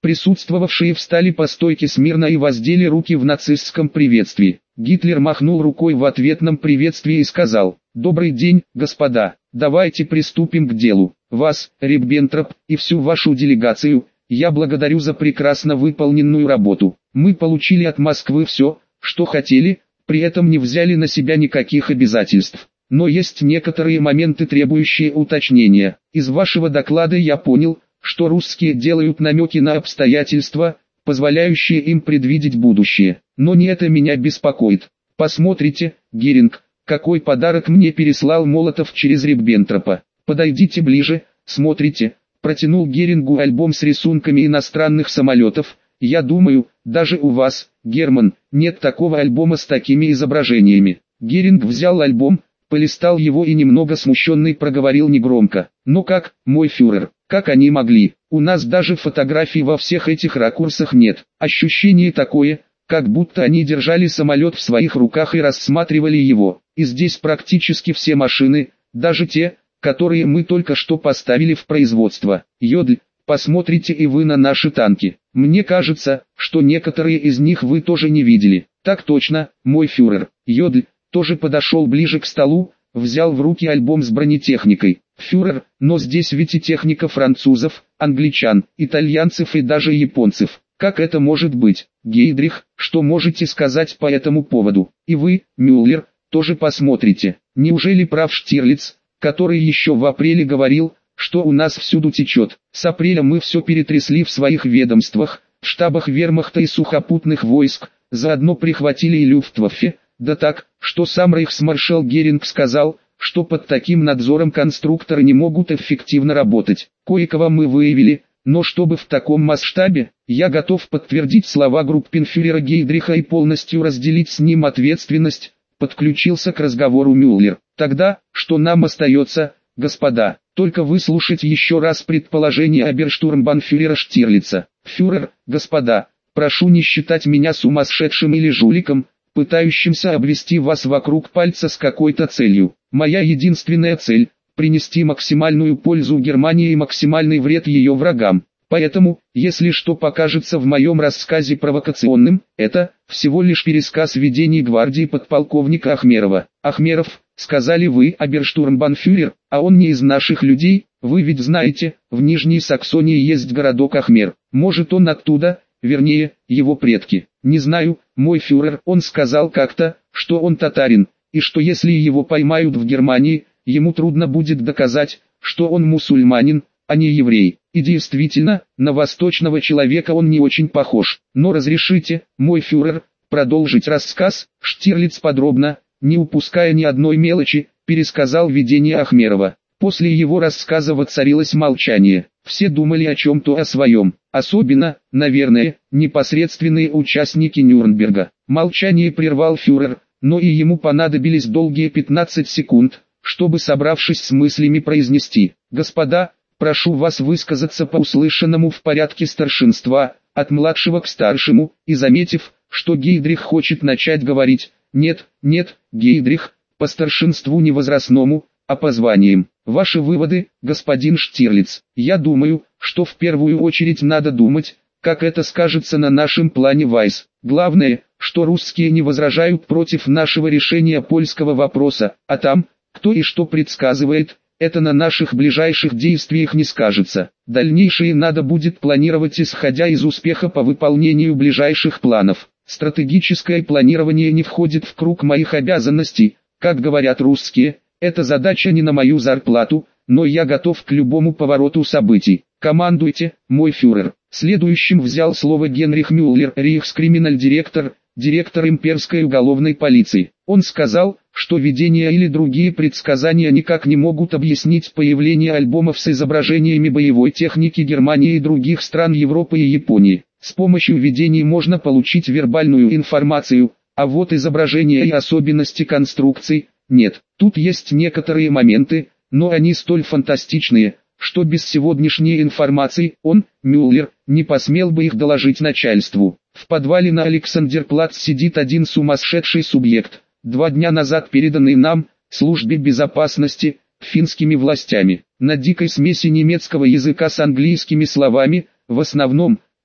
Присутствовавшие встали по стойке смирно и воздели руки в нацистском приветствии. Гитлер махнул рукой в ответном приветствии и сказал: «Добрый день, господа, давайте приступим к делу. Вас, Риббентроп, и всю вашу делегацию, я благодарю за прекрасно выполненную работу. Мы получили от Москвы все, что хотели, при этом не взяли на себя никаких обязательств. Но есть некоторые моменты, требующие уточнения. Из вашего доклада я понял, что русские делают намеки на обстоятельства, позволяющие им предвидеть будущее. Но не это меня беспокоит. Посмотрите, Геринг, какой подарок мне переслал Молотов через Риббентропа. Подойдите ближе, смотрите». Протянул Герингу альбом с рисунками иностранных самолетов. «Я думаю, даже у вас, Герман, нет такого альбома с такими изображениями». Геринг взял альбом, полистал его и немного смущенный проговорил негромко: «Ну как, мой фюрер, как они могли? У нас даже фотографий во всех этих ракурсах нет. Ощущение такое, как будто они держали самолет в своих руках и рассматривали его. И здесь практически все машины, даже те, которые мы только что поставили в производство. Йодль, посмотрите и вы на наши танки. Мне кажется, что некоторые из них вы тоже не видели». «Так точно, мой фюрер». Йодль тоже подошел ближе к столу, взял в руки альбом с бронетехникой. «Фюрер, но здесь ведь и техника французов, англичан, итальянцев и даже японцев. Как это может быть? Гейдрих, что можете сказать по этому поводу? И вы, Мюллер, тоже посмотрите. Неужели прав Штирлиц, который еще в апреле говорил, что у нас всюду течет? С апреля мы все перетрясли в своих ведомствах, в штабах вермахта и сухопутных войск, заодно прихватили и Люфтваффе, да так, что сам рейхсмаршал Геринг сказал, что под таким надзором конструкторы не могут эффективно работать. Кое-кого мы выявили, но чтобы в таком масштабе, я готов подтвердить слова группенфюрера Гейдриха и полностью разделить с ним ответственность», подключился к разговору Мюллер. «Тогда, что нам остается, господа, только выслушать еще раз предположение оберштурмбанфюрера Штирлица. Фюрер, господа, прошу не считать меня сумасшедшим или жуликом, пытающимся обвести вас вокруг пальца с какой-то целью. Моя единственная цель – принести максимальную пользу Германии и максимальный вред ее врагам. Поэтому, если что покажется в моем рассказе провокационным, это всего лишь пересказ ведений гвардии подполковника Ахмерова. Ахмеров, сказали вы, оберштурмбанфюрер, а он не из наших людей, вы ведь знаете, в Нижней Саксонии есть городок Ахмер. Может он оттуда, вернее, его предки. Не знаю, мой фюрер, он сказал как-то, что он татарин, и что если его поймают в Германии, ему трудно будет доказать, что он мусульманин, а не еврей. И действительно, на восточного человека он не очень похож. Но разрешите, мой фюрер, продолжить рассказ. Штирлиц подробно, не упуская ни одной мелочи, пересказал видение Ахмерова. После его рассказа воцарилось молчание. Все думали о чем-то о своем. Особенно, наверное, непосредственные участники Нюрнберга. Молчание прервал фюрер, но и ему понадобились долгие пятнадцать секунд, чтобы, собравшись с мыслями, произнести: «Господа, прошу вас высказаться по услышанному в порядке старшинства, от младшего к старшему», и заметив, что Гейдрих хочет начать говорить: «Нет, нет, Гейдрих, по старшинству не возрастному, а по званиям. Ваши выводы, господин Штирлиц. Я думаю, что в первую очередь надо думать, как это скажется на нашем плане Вайс. Главное, что русские не возражают против нашего решения польского вопроса, а там, кто и что предсказывает, это на наших ближайших действиях не скажется. Дальнейшее надо будет планировать исходя из успеха по выполнению ближайших планов. Стратегическое планирование не входит в круг моих обязанностей, как говорят русские, это задача не на мою зарплату, но я готов к любому повороту событий. Командуйте, мой фюрер». Следующим взял слово Генрих Мюллер, рейхскриминальдиректор, директор имперской уголовной полиции. Он сказал, что видения или другие предсказания никак не могут объяснить появление альбомов с изображениями боевой техники Германии и других стран Европы и Японии. С помощью видений можно получить вербальную информацию, а вот изображения и особенности конструкций – нет. Тут есть некоторые моменты, но они столь фантастичные, что без сегодняшней информации он, Мюллер, не посмел бы их доложить начальству. В подвале на Александерплац сидит один сумасшедший субъект, два дня назад переданный нам, службе безопасности, финскими властями. На дикой смеси немецкого языка с английскими словами, в основном,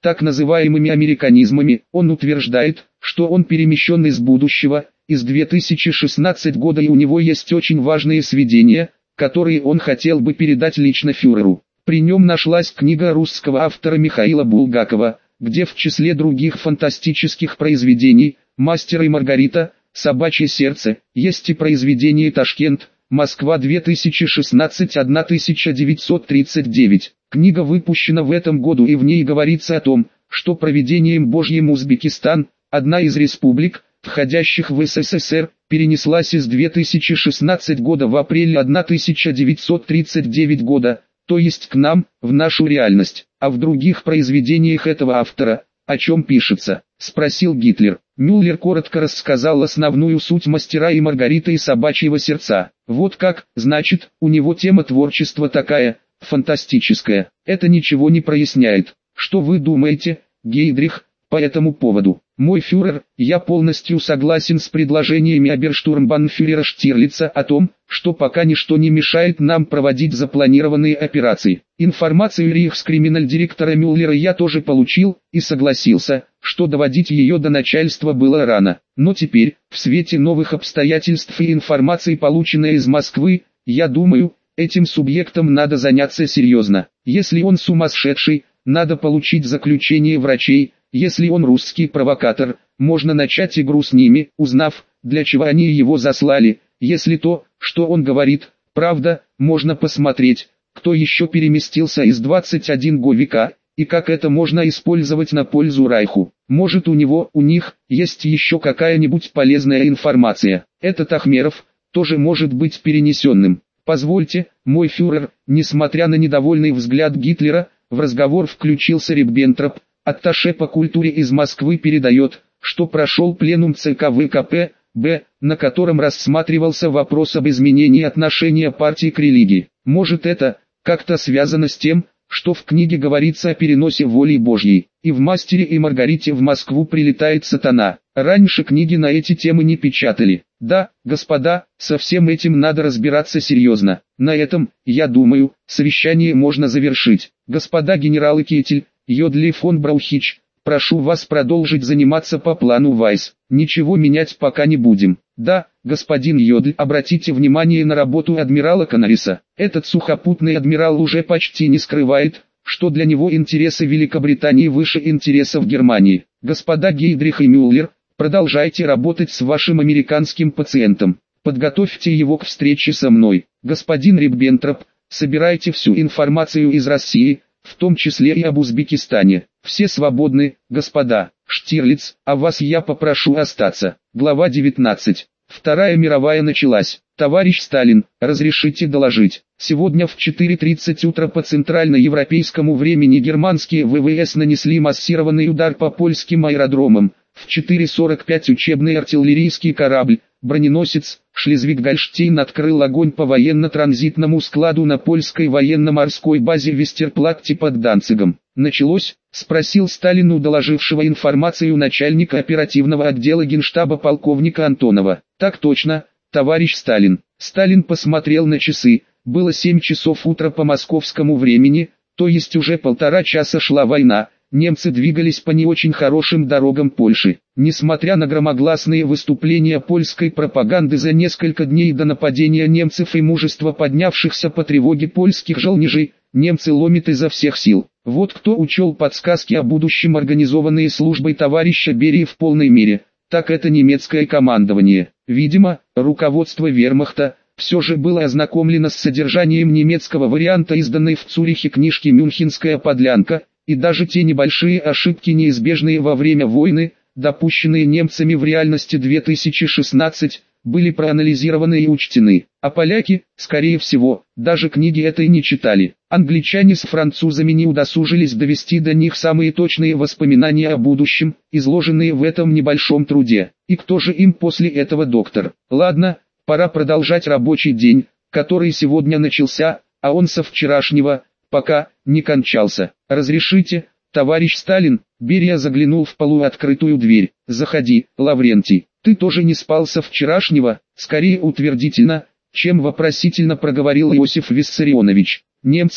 так называемыми американизмами. Он утверждает, что он перемещен из будущего, из две тысячи шестнадцатого года, и у него есть очень важные сведения, которые он хотел бы передать лично фюреру. При нем нашлась книга русского автора Михаила Булгакова, где в числе других фантастических произведений «Мастер и Маргарита», «Собачье сердце» есть и произведение «Ташкент», Москва две тысячи шестнадцатый — тысяча девятьсот тридцать девятый. Книга выпущена в этом году, и в ней говорится о том, что провидением Божьим Узбекистан, одна из республик, входящих в СССР, перенеслась из две тысячи шестнадцатого года в апрель тысяча девятьсот тридцать девятого года, то есть к нам, в нашу реальность. А в других произведениях этого автора, о чем пишется, спросил Гитлер. Мюллер коротко рассказал основную суть «Мастера и Маргариты» и «Собачьего сердца». Вот как, значит, у него тема творчества такая, фантастическая. Это ничего не проясняет. Что вы думаете, Гейдрих, по этому поводу? Мой фюрер, я полностью согласен с предложениями оберштурмбанфюрера Штирлица о том, что пока ничто не мешает нам проводить запланированные операции. Информацию рейхскриминальдиректора Мюллера я тоже получил, и согласился, что доводить ее до начальства было рано. Но теперь, в свете новых обстоятельств и информации, полученной из Москвы, я думаю, этим субъектом надо заняться серьезно. Если он сумасшедший, надо получить заключение врачей. Если он русский провокатор, можно начать игру с ними, узнав, для чего они его заслали. Если то, что он говорит, правда, можно посмотреть, кто еще переместился из двадцать первого века, и как это можно использовать на пользу Райху. Может, у него, у них, есть еще какая-нибудь полезная информация. Этот Ахмеров тоже может быть перенесенным. Позвольте, мой фюрер, несмотря на недовольный взгляд Гитлера, в разговор включился Риббентроп. Атташе по культуре из Москвы передает, что прошел пленум ЦК ВКП, Б, на котором рассматривался вопрос об изменении отношения партии к религии. Может, это как-то связано с тем, что в книге говорится о переносе воли Божьей, и в «Мастере и Маргарите» в Москву прилетает сатана. Раньше книги на эти темы не печатали. Да, господа, со всем этим надо разбираться серьезно. На этом, я думаю, совещание можно завершить. Господа генералы Кетель, Йодли фон Браухич, прошу вас продолжить заниматься по плану Вайс. Ничего менять пока не будем. Да, господин Йодль, обратите внимание на работу адмирала Канариса. Этот сухопутный адмирал уже почти не скрывает, что для него интересы Великобритании выше интересов Германии. Господа Гейдрих и Мюллер, продолжайте работать с вашим американским пациентом. Подготовьте его к встрече со мной. Господин Риббентроп, собирайте всю информацию из России, в том числе и об Узбекистане. Все свободны, господа. Штирлиц, а вас я попрошу остаться. Глава девятнадцать. Вторая мировая началась. Товарищ Сталин, разрешите доложить. Сегодня в четыре тридцать утра по центральноевропейскому времени германские ВВС нанесли массированный удар по польским аэродромам. В четыре сорок пять учебный артиллерийский корабль, броненосец, Шлезвиг-Гольштейн открыл огонь по военно-транзитному складу на польской военно-морской базе Вестерплатте под Данцигом. «Началось?» — спросил Сталин у доложившего информацию начальника оперативного отдела Генштаба полковника Антонова. «Так точно, товарищ Сталин». Сталин посмотрел на часы, было семь часов утра по московскому времени, то есть уже полтора часа шла война. Немцы двигались по не очень хорошим дорогам Польши. Несмотря на громогласные выступления польской пропаганды за несколько дней до нападения немцев и мужество поднявшихся по тревоге польских желнежей, немцы ломят изо всех сил. Вот кто учел подсказки о будущем, организованные службой товарища Берии в полной мере, так это немецкое командование. Видимо, руководство вермахта все же было ознакомлено с содержанием немецкого варианта изданной в Цюрихе книжки «Мюнхенская подлянка», и даже те небольшие ошибки, неизбежные во время войны, допущенные немцами в реальности две тысячи шестнадцать, были проанализированы и учтены. А поляки, скорее всего, даже книги этой не читали. Англичане с французами не удосужились довести до них самые точные воспоминания о будущем, изложенные в этом небольшом труде. И кто же им после этого доктор? Ладно, пора продолжать рабочий день, который сегодня начался, а он со вчерашнего, пока, не кончался. «Разрешите, товарищ Сталин?» Берия заглянул в полуоткрытую дверь. «Заходи, Лаврентий. Ты тоже не спал со вчерашнего?» Скорее утвердительно, чем вопросительно проговорил Иосиф Виссарионович. «Немцы,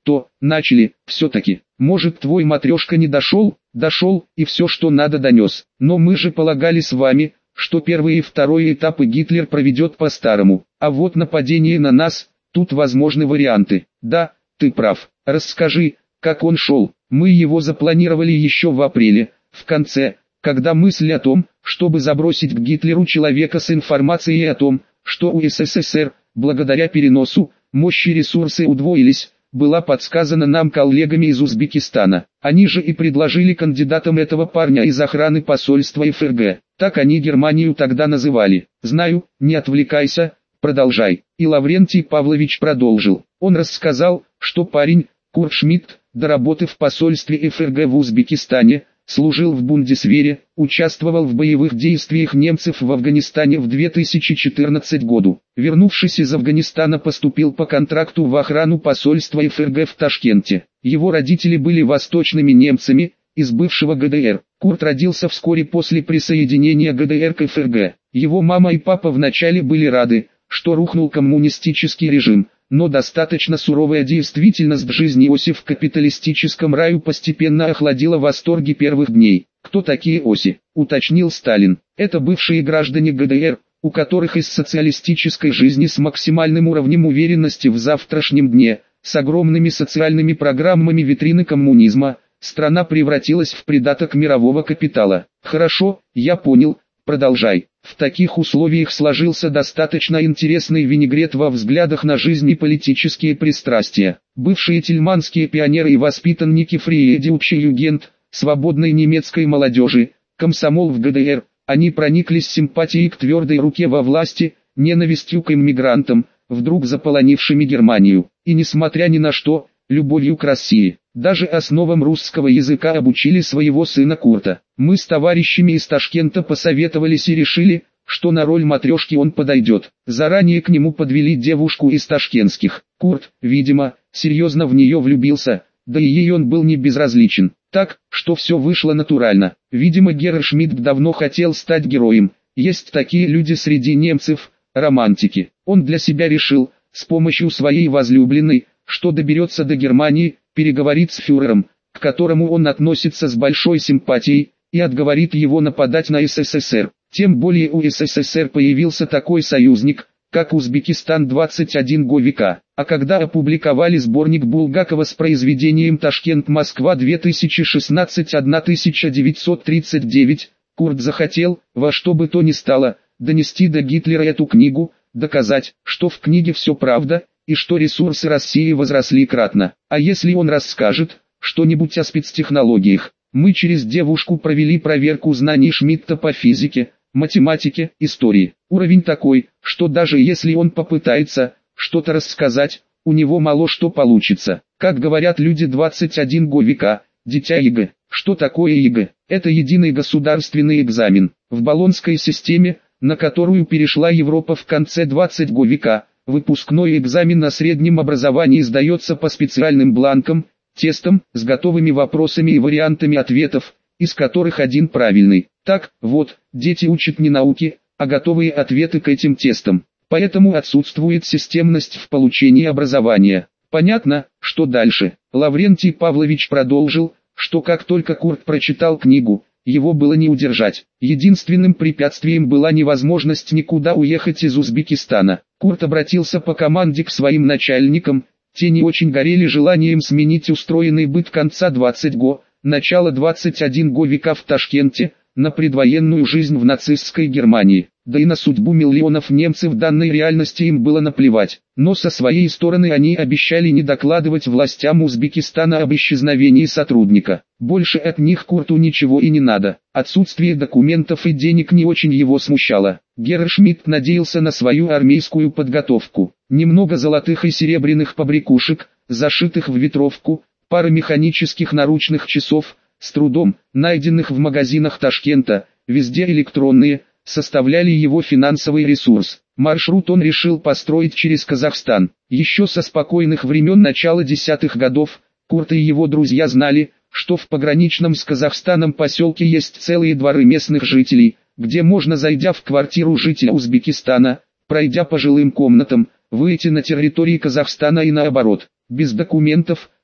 то, начали, все-таки. Может, твой матрешка не дошел? Дошел, и все, что надо, донес. Но мы же полагали с вами, что первый и второй этапы Гитлер проведет по-старому. А вот нападение на нас, тут возможны варианты. Да, ты прав. Расскажи, как он шел. Мы его запланировали еще в апреле, в конце, когда мысль о том, чтобы забросить к Гитлеру человека с информацией о том, что у СССР, благодаря переносу, мощи и ресурсы удвоились, была подсказана нам коллегами из Узбекистана. Они же и предложили кандидатам этого парня из охраны посольства ФРГ. Так они Германию тогда называли. Знаю, не отвлекайся, продолжай. И Лаврентий Павлович продолжил. Он рассказал, что парень, Курт Шмидт, до работы в посольстве ФРГ в Узбекистане, служил в Бундесвере, участвовал в боевых действиях немцев в Афганистане в две тысячи четырнадцатом году. Вернувшись из Афганистана, поступил по контракту в охрану посольства ФРГ в Ташкенте. Его родители были восточными немцами, из бывшего ГДР. Курт родился вскоре после присоединения ГДР к ФРГ. Его мама и папа вначале были рады, что рухнул коммунистический режим, но достаточно суровая действительность в жизни оси в капиталистическом раю постепенно охладила восторги первых дней. Кто такие оси? Уточнил Сталин. Это бывшие граждане ГДР, у которых из социалистической жизни с максимальным уровнем уверенности в завтрашнем дне, с огромными социальными программами витрины коммунизма, страна превратилась в придаток мирового капитала. Хорошо, я понял, продолжай. В таких условиях сложился достаточно интересный винегрет во взглядах на жизнь и политические пристрастия. Бывшие тельманские пионеры и воспитанники Фриедриcha-Югент, свободной немецкой молодежи, комсомол в ГДР, они прониклись симпатией к твердой руке во власти, ненавистью к иммигрантам, вдруг заполонившими Германию, и несмотря ни на что, любовью к России. Даже основам русского языка обучили своего сына Курта. Мы с товарищами из Ташкента посоветовались и решили, что на роль матрешки он подойдет. Заранее к нему подвели девушку из ташкентских. Курт, видимо, серьезно в нее влюбился, да и ей он был не безразличен. Так, что все вышло натурально. Видимо, Герр Шмидт давно хотел стать героем. Есть такие люди среди немцев, романтики. Он для себя решил, с помощью своей возлюбленной, что доберется до Германии, переговорит с фюрером, к которому он относится с большой симпатией, и отговорит его нападать на СССР. Тем более у СССР появился такой союзник, как Узбекистан двадцать один века. А когда опубликовали сборник Булгакова с произведением «Ташкент-Москва две тысячи шестнадцать — тысяча девятьсот тридцать девять», Курт захотел, во что бы то ни стало, донести до Гитлера эту книгу, доказать, что в книге все правда, и что ресурсы России возросли кратно. А если он расскажет что-нибудь о спецтехнологиях? Мы через девушку провели проверку знаний Шмидта по физике, математике, истории. Уровень такой, что даже если он попытается что-то рассказать, у него мало что получится. Как говорят люди двадцать первого века, дитя ЕГЭ. Что такое ЕГЭ? Это единый государственный экзамен. В Болонской системе, на которую перешла Европа в конце двадцатого века, выпускной экзамен на среднем образовании сдается по специальным бланкам, тестам, с готовыми вопросами и вариантами ответов, из которых один правильный. Так, вот, дети учат не науки, а готовые ответы к этим тестам. Поэтому отсутствует системность в получении образования. Понятно, что дальше. Лаврентий Павлович продолжил, что как только Курт прочитал книгу, его было не удержать. Единственным препятствием была невозможность никуда уехать из Узбекистана. Курт обратился по команде к своим начальникам, те не очень горели желанием сменить устроенный быт конца двадцатого, начала двадцать первого века в Ташкенте, на предвоенную жизнь в нацистской Германии. Да и на судьбу миллионов немцев в данной реальности им было наплевать. Но со своей стороны они обещали не докладывать властям Узбекистана об исчезновении сотрудника. Больше от них Курту ничего и не надо. Отсутствие документов и денег не очень его смущало. Герр Шмидт надеялся на свою армейскую подготовку. Немного золотых и серебряных побрякушек, зашитых в ветровку, пара механических наручных часов, с трудом, найденных в магазинах Ташкента, везде электронные, составляли его финансовый ресурс. Маршрут он решил построить через Казахстан. Еще со спокойных времен начала десятых годов, Курт и его друзья знали, что в пограничном с Казахстаном поселке есть целые дворы местных жителей, где можно, зайдя в квартиру жителя Узбекистана, пройдя по жилым комнатам, выйти на территории Казахстана и наоборот. Без документов,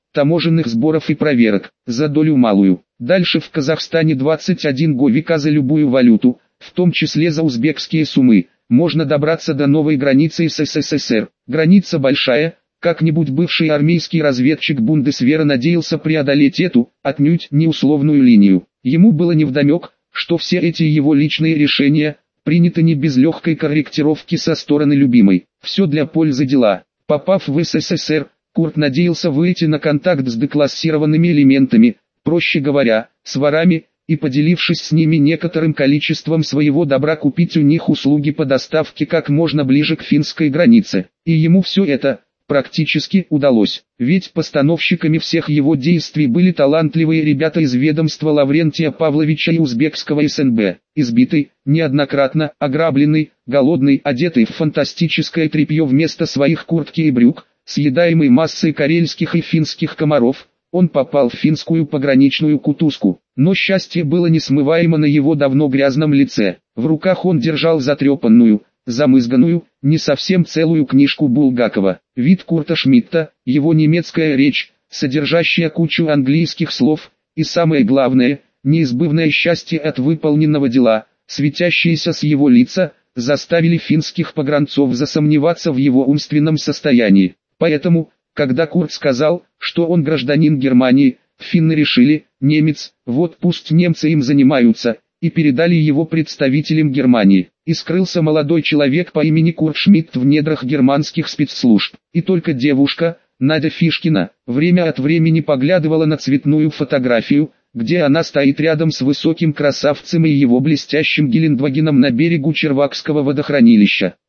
таможенных сборов и проверок, за долю малую. Дальше в Казахстане двадцать один говика за любую валюту, в том числе за узбекские сумы, можно добраться до новой границы с СССР. Граница большая, как-нибудь бывший армейский разведчик Бундесвера надеялся преодолеть эту, отнюдь не условную линию. Ему было невдомек, что все эти его личные решения, приняты не без легкой корректировки со стороны любимой. Все для пользы дела. Попав в СССР, Курт надеялся выйти на контакт с деклассированными элементами, проще говоря, с ворами, и, поделившись с ними некоторым количеством своего добра, купить у них услуги по доставке как можно ближе к финской границе. И ему все это практически удалось, ведь постановщиками всех его действий были талантливые ребята из ведомства Лаврентия Павловича и узбекского СНБ. Избитый, неоднократно ограбленный, голодный, одетый в фантастическое тряпье вместо своих куртки и брюк, съедаемый массой карельских и финских комаров, он попал в финскую пограничную кутузку. Но счастье было несмываемо на его давно грязном лице. В руках он держал затрепанную, замызганную, не совсем целую книжку Булгакова. Вид Курта Шмидта, его немецкая речь, содержащая кучу английских слов, и самое главное, неизбывное счастье от выполненного дела, светящиеся с его лица, заставили финских погранцов засомневаться в его умственном состоянии. Поэтому, когда Курт сказал, что он гражданин Германии, финны решили, немец, вот пусть немцы им занимаются, и передали его представителям Германии. И скрылся молодой человек по имени Курт Шмидт в недрах германских спецслужб. И только девушка, Надя Фишкина, время от времени поглядывала на цветную фотографию, где она стоит рядом с высоким красавцем и его блестящим Гелендвагеном на берегу Червакского водохранилища.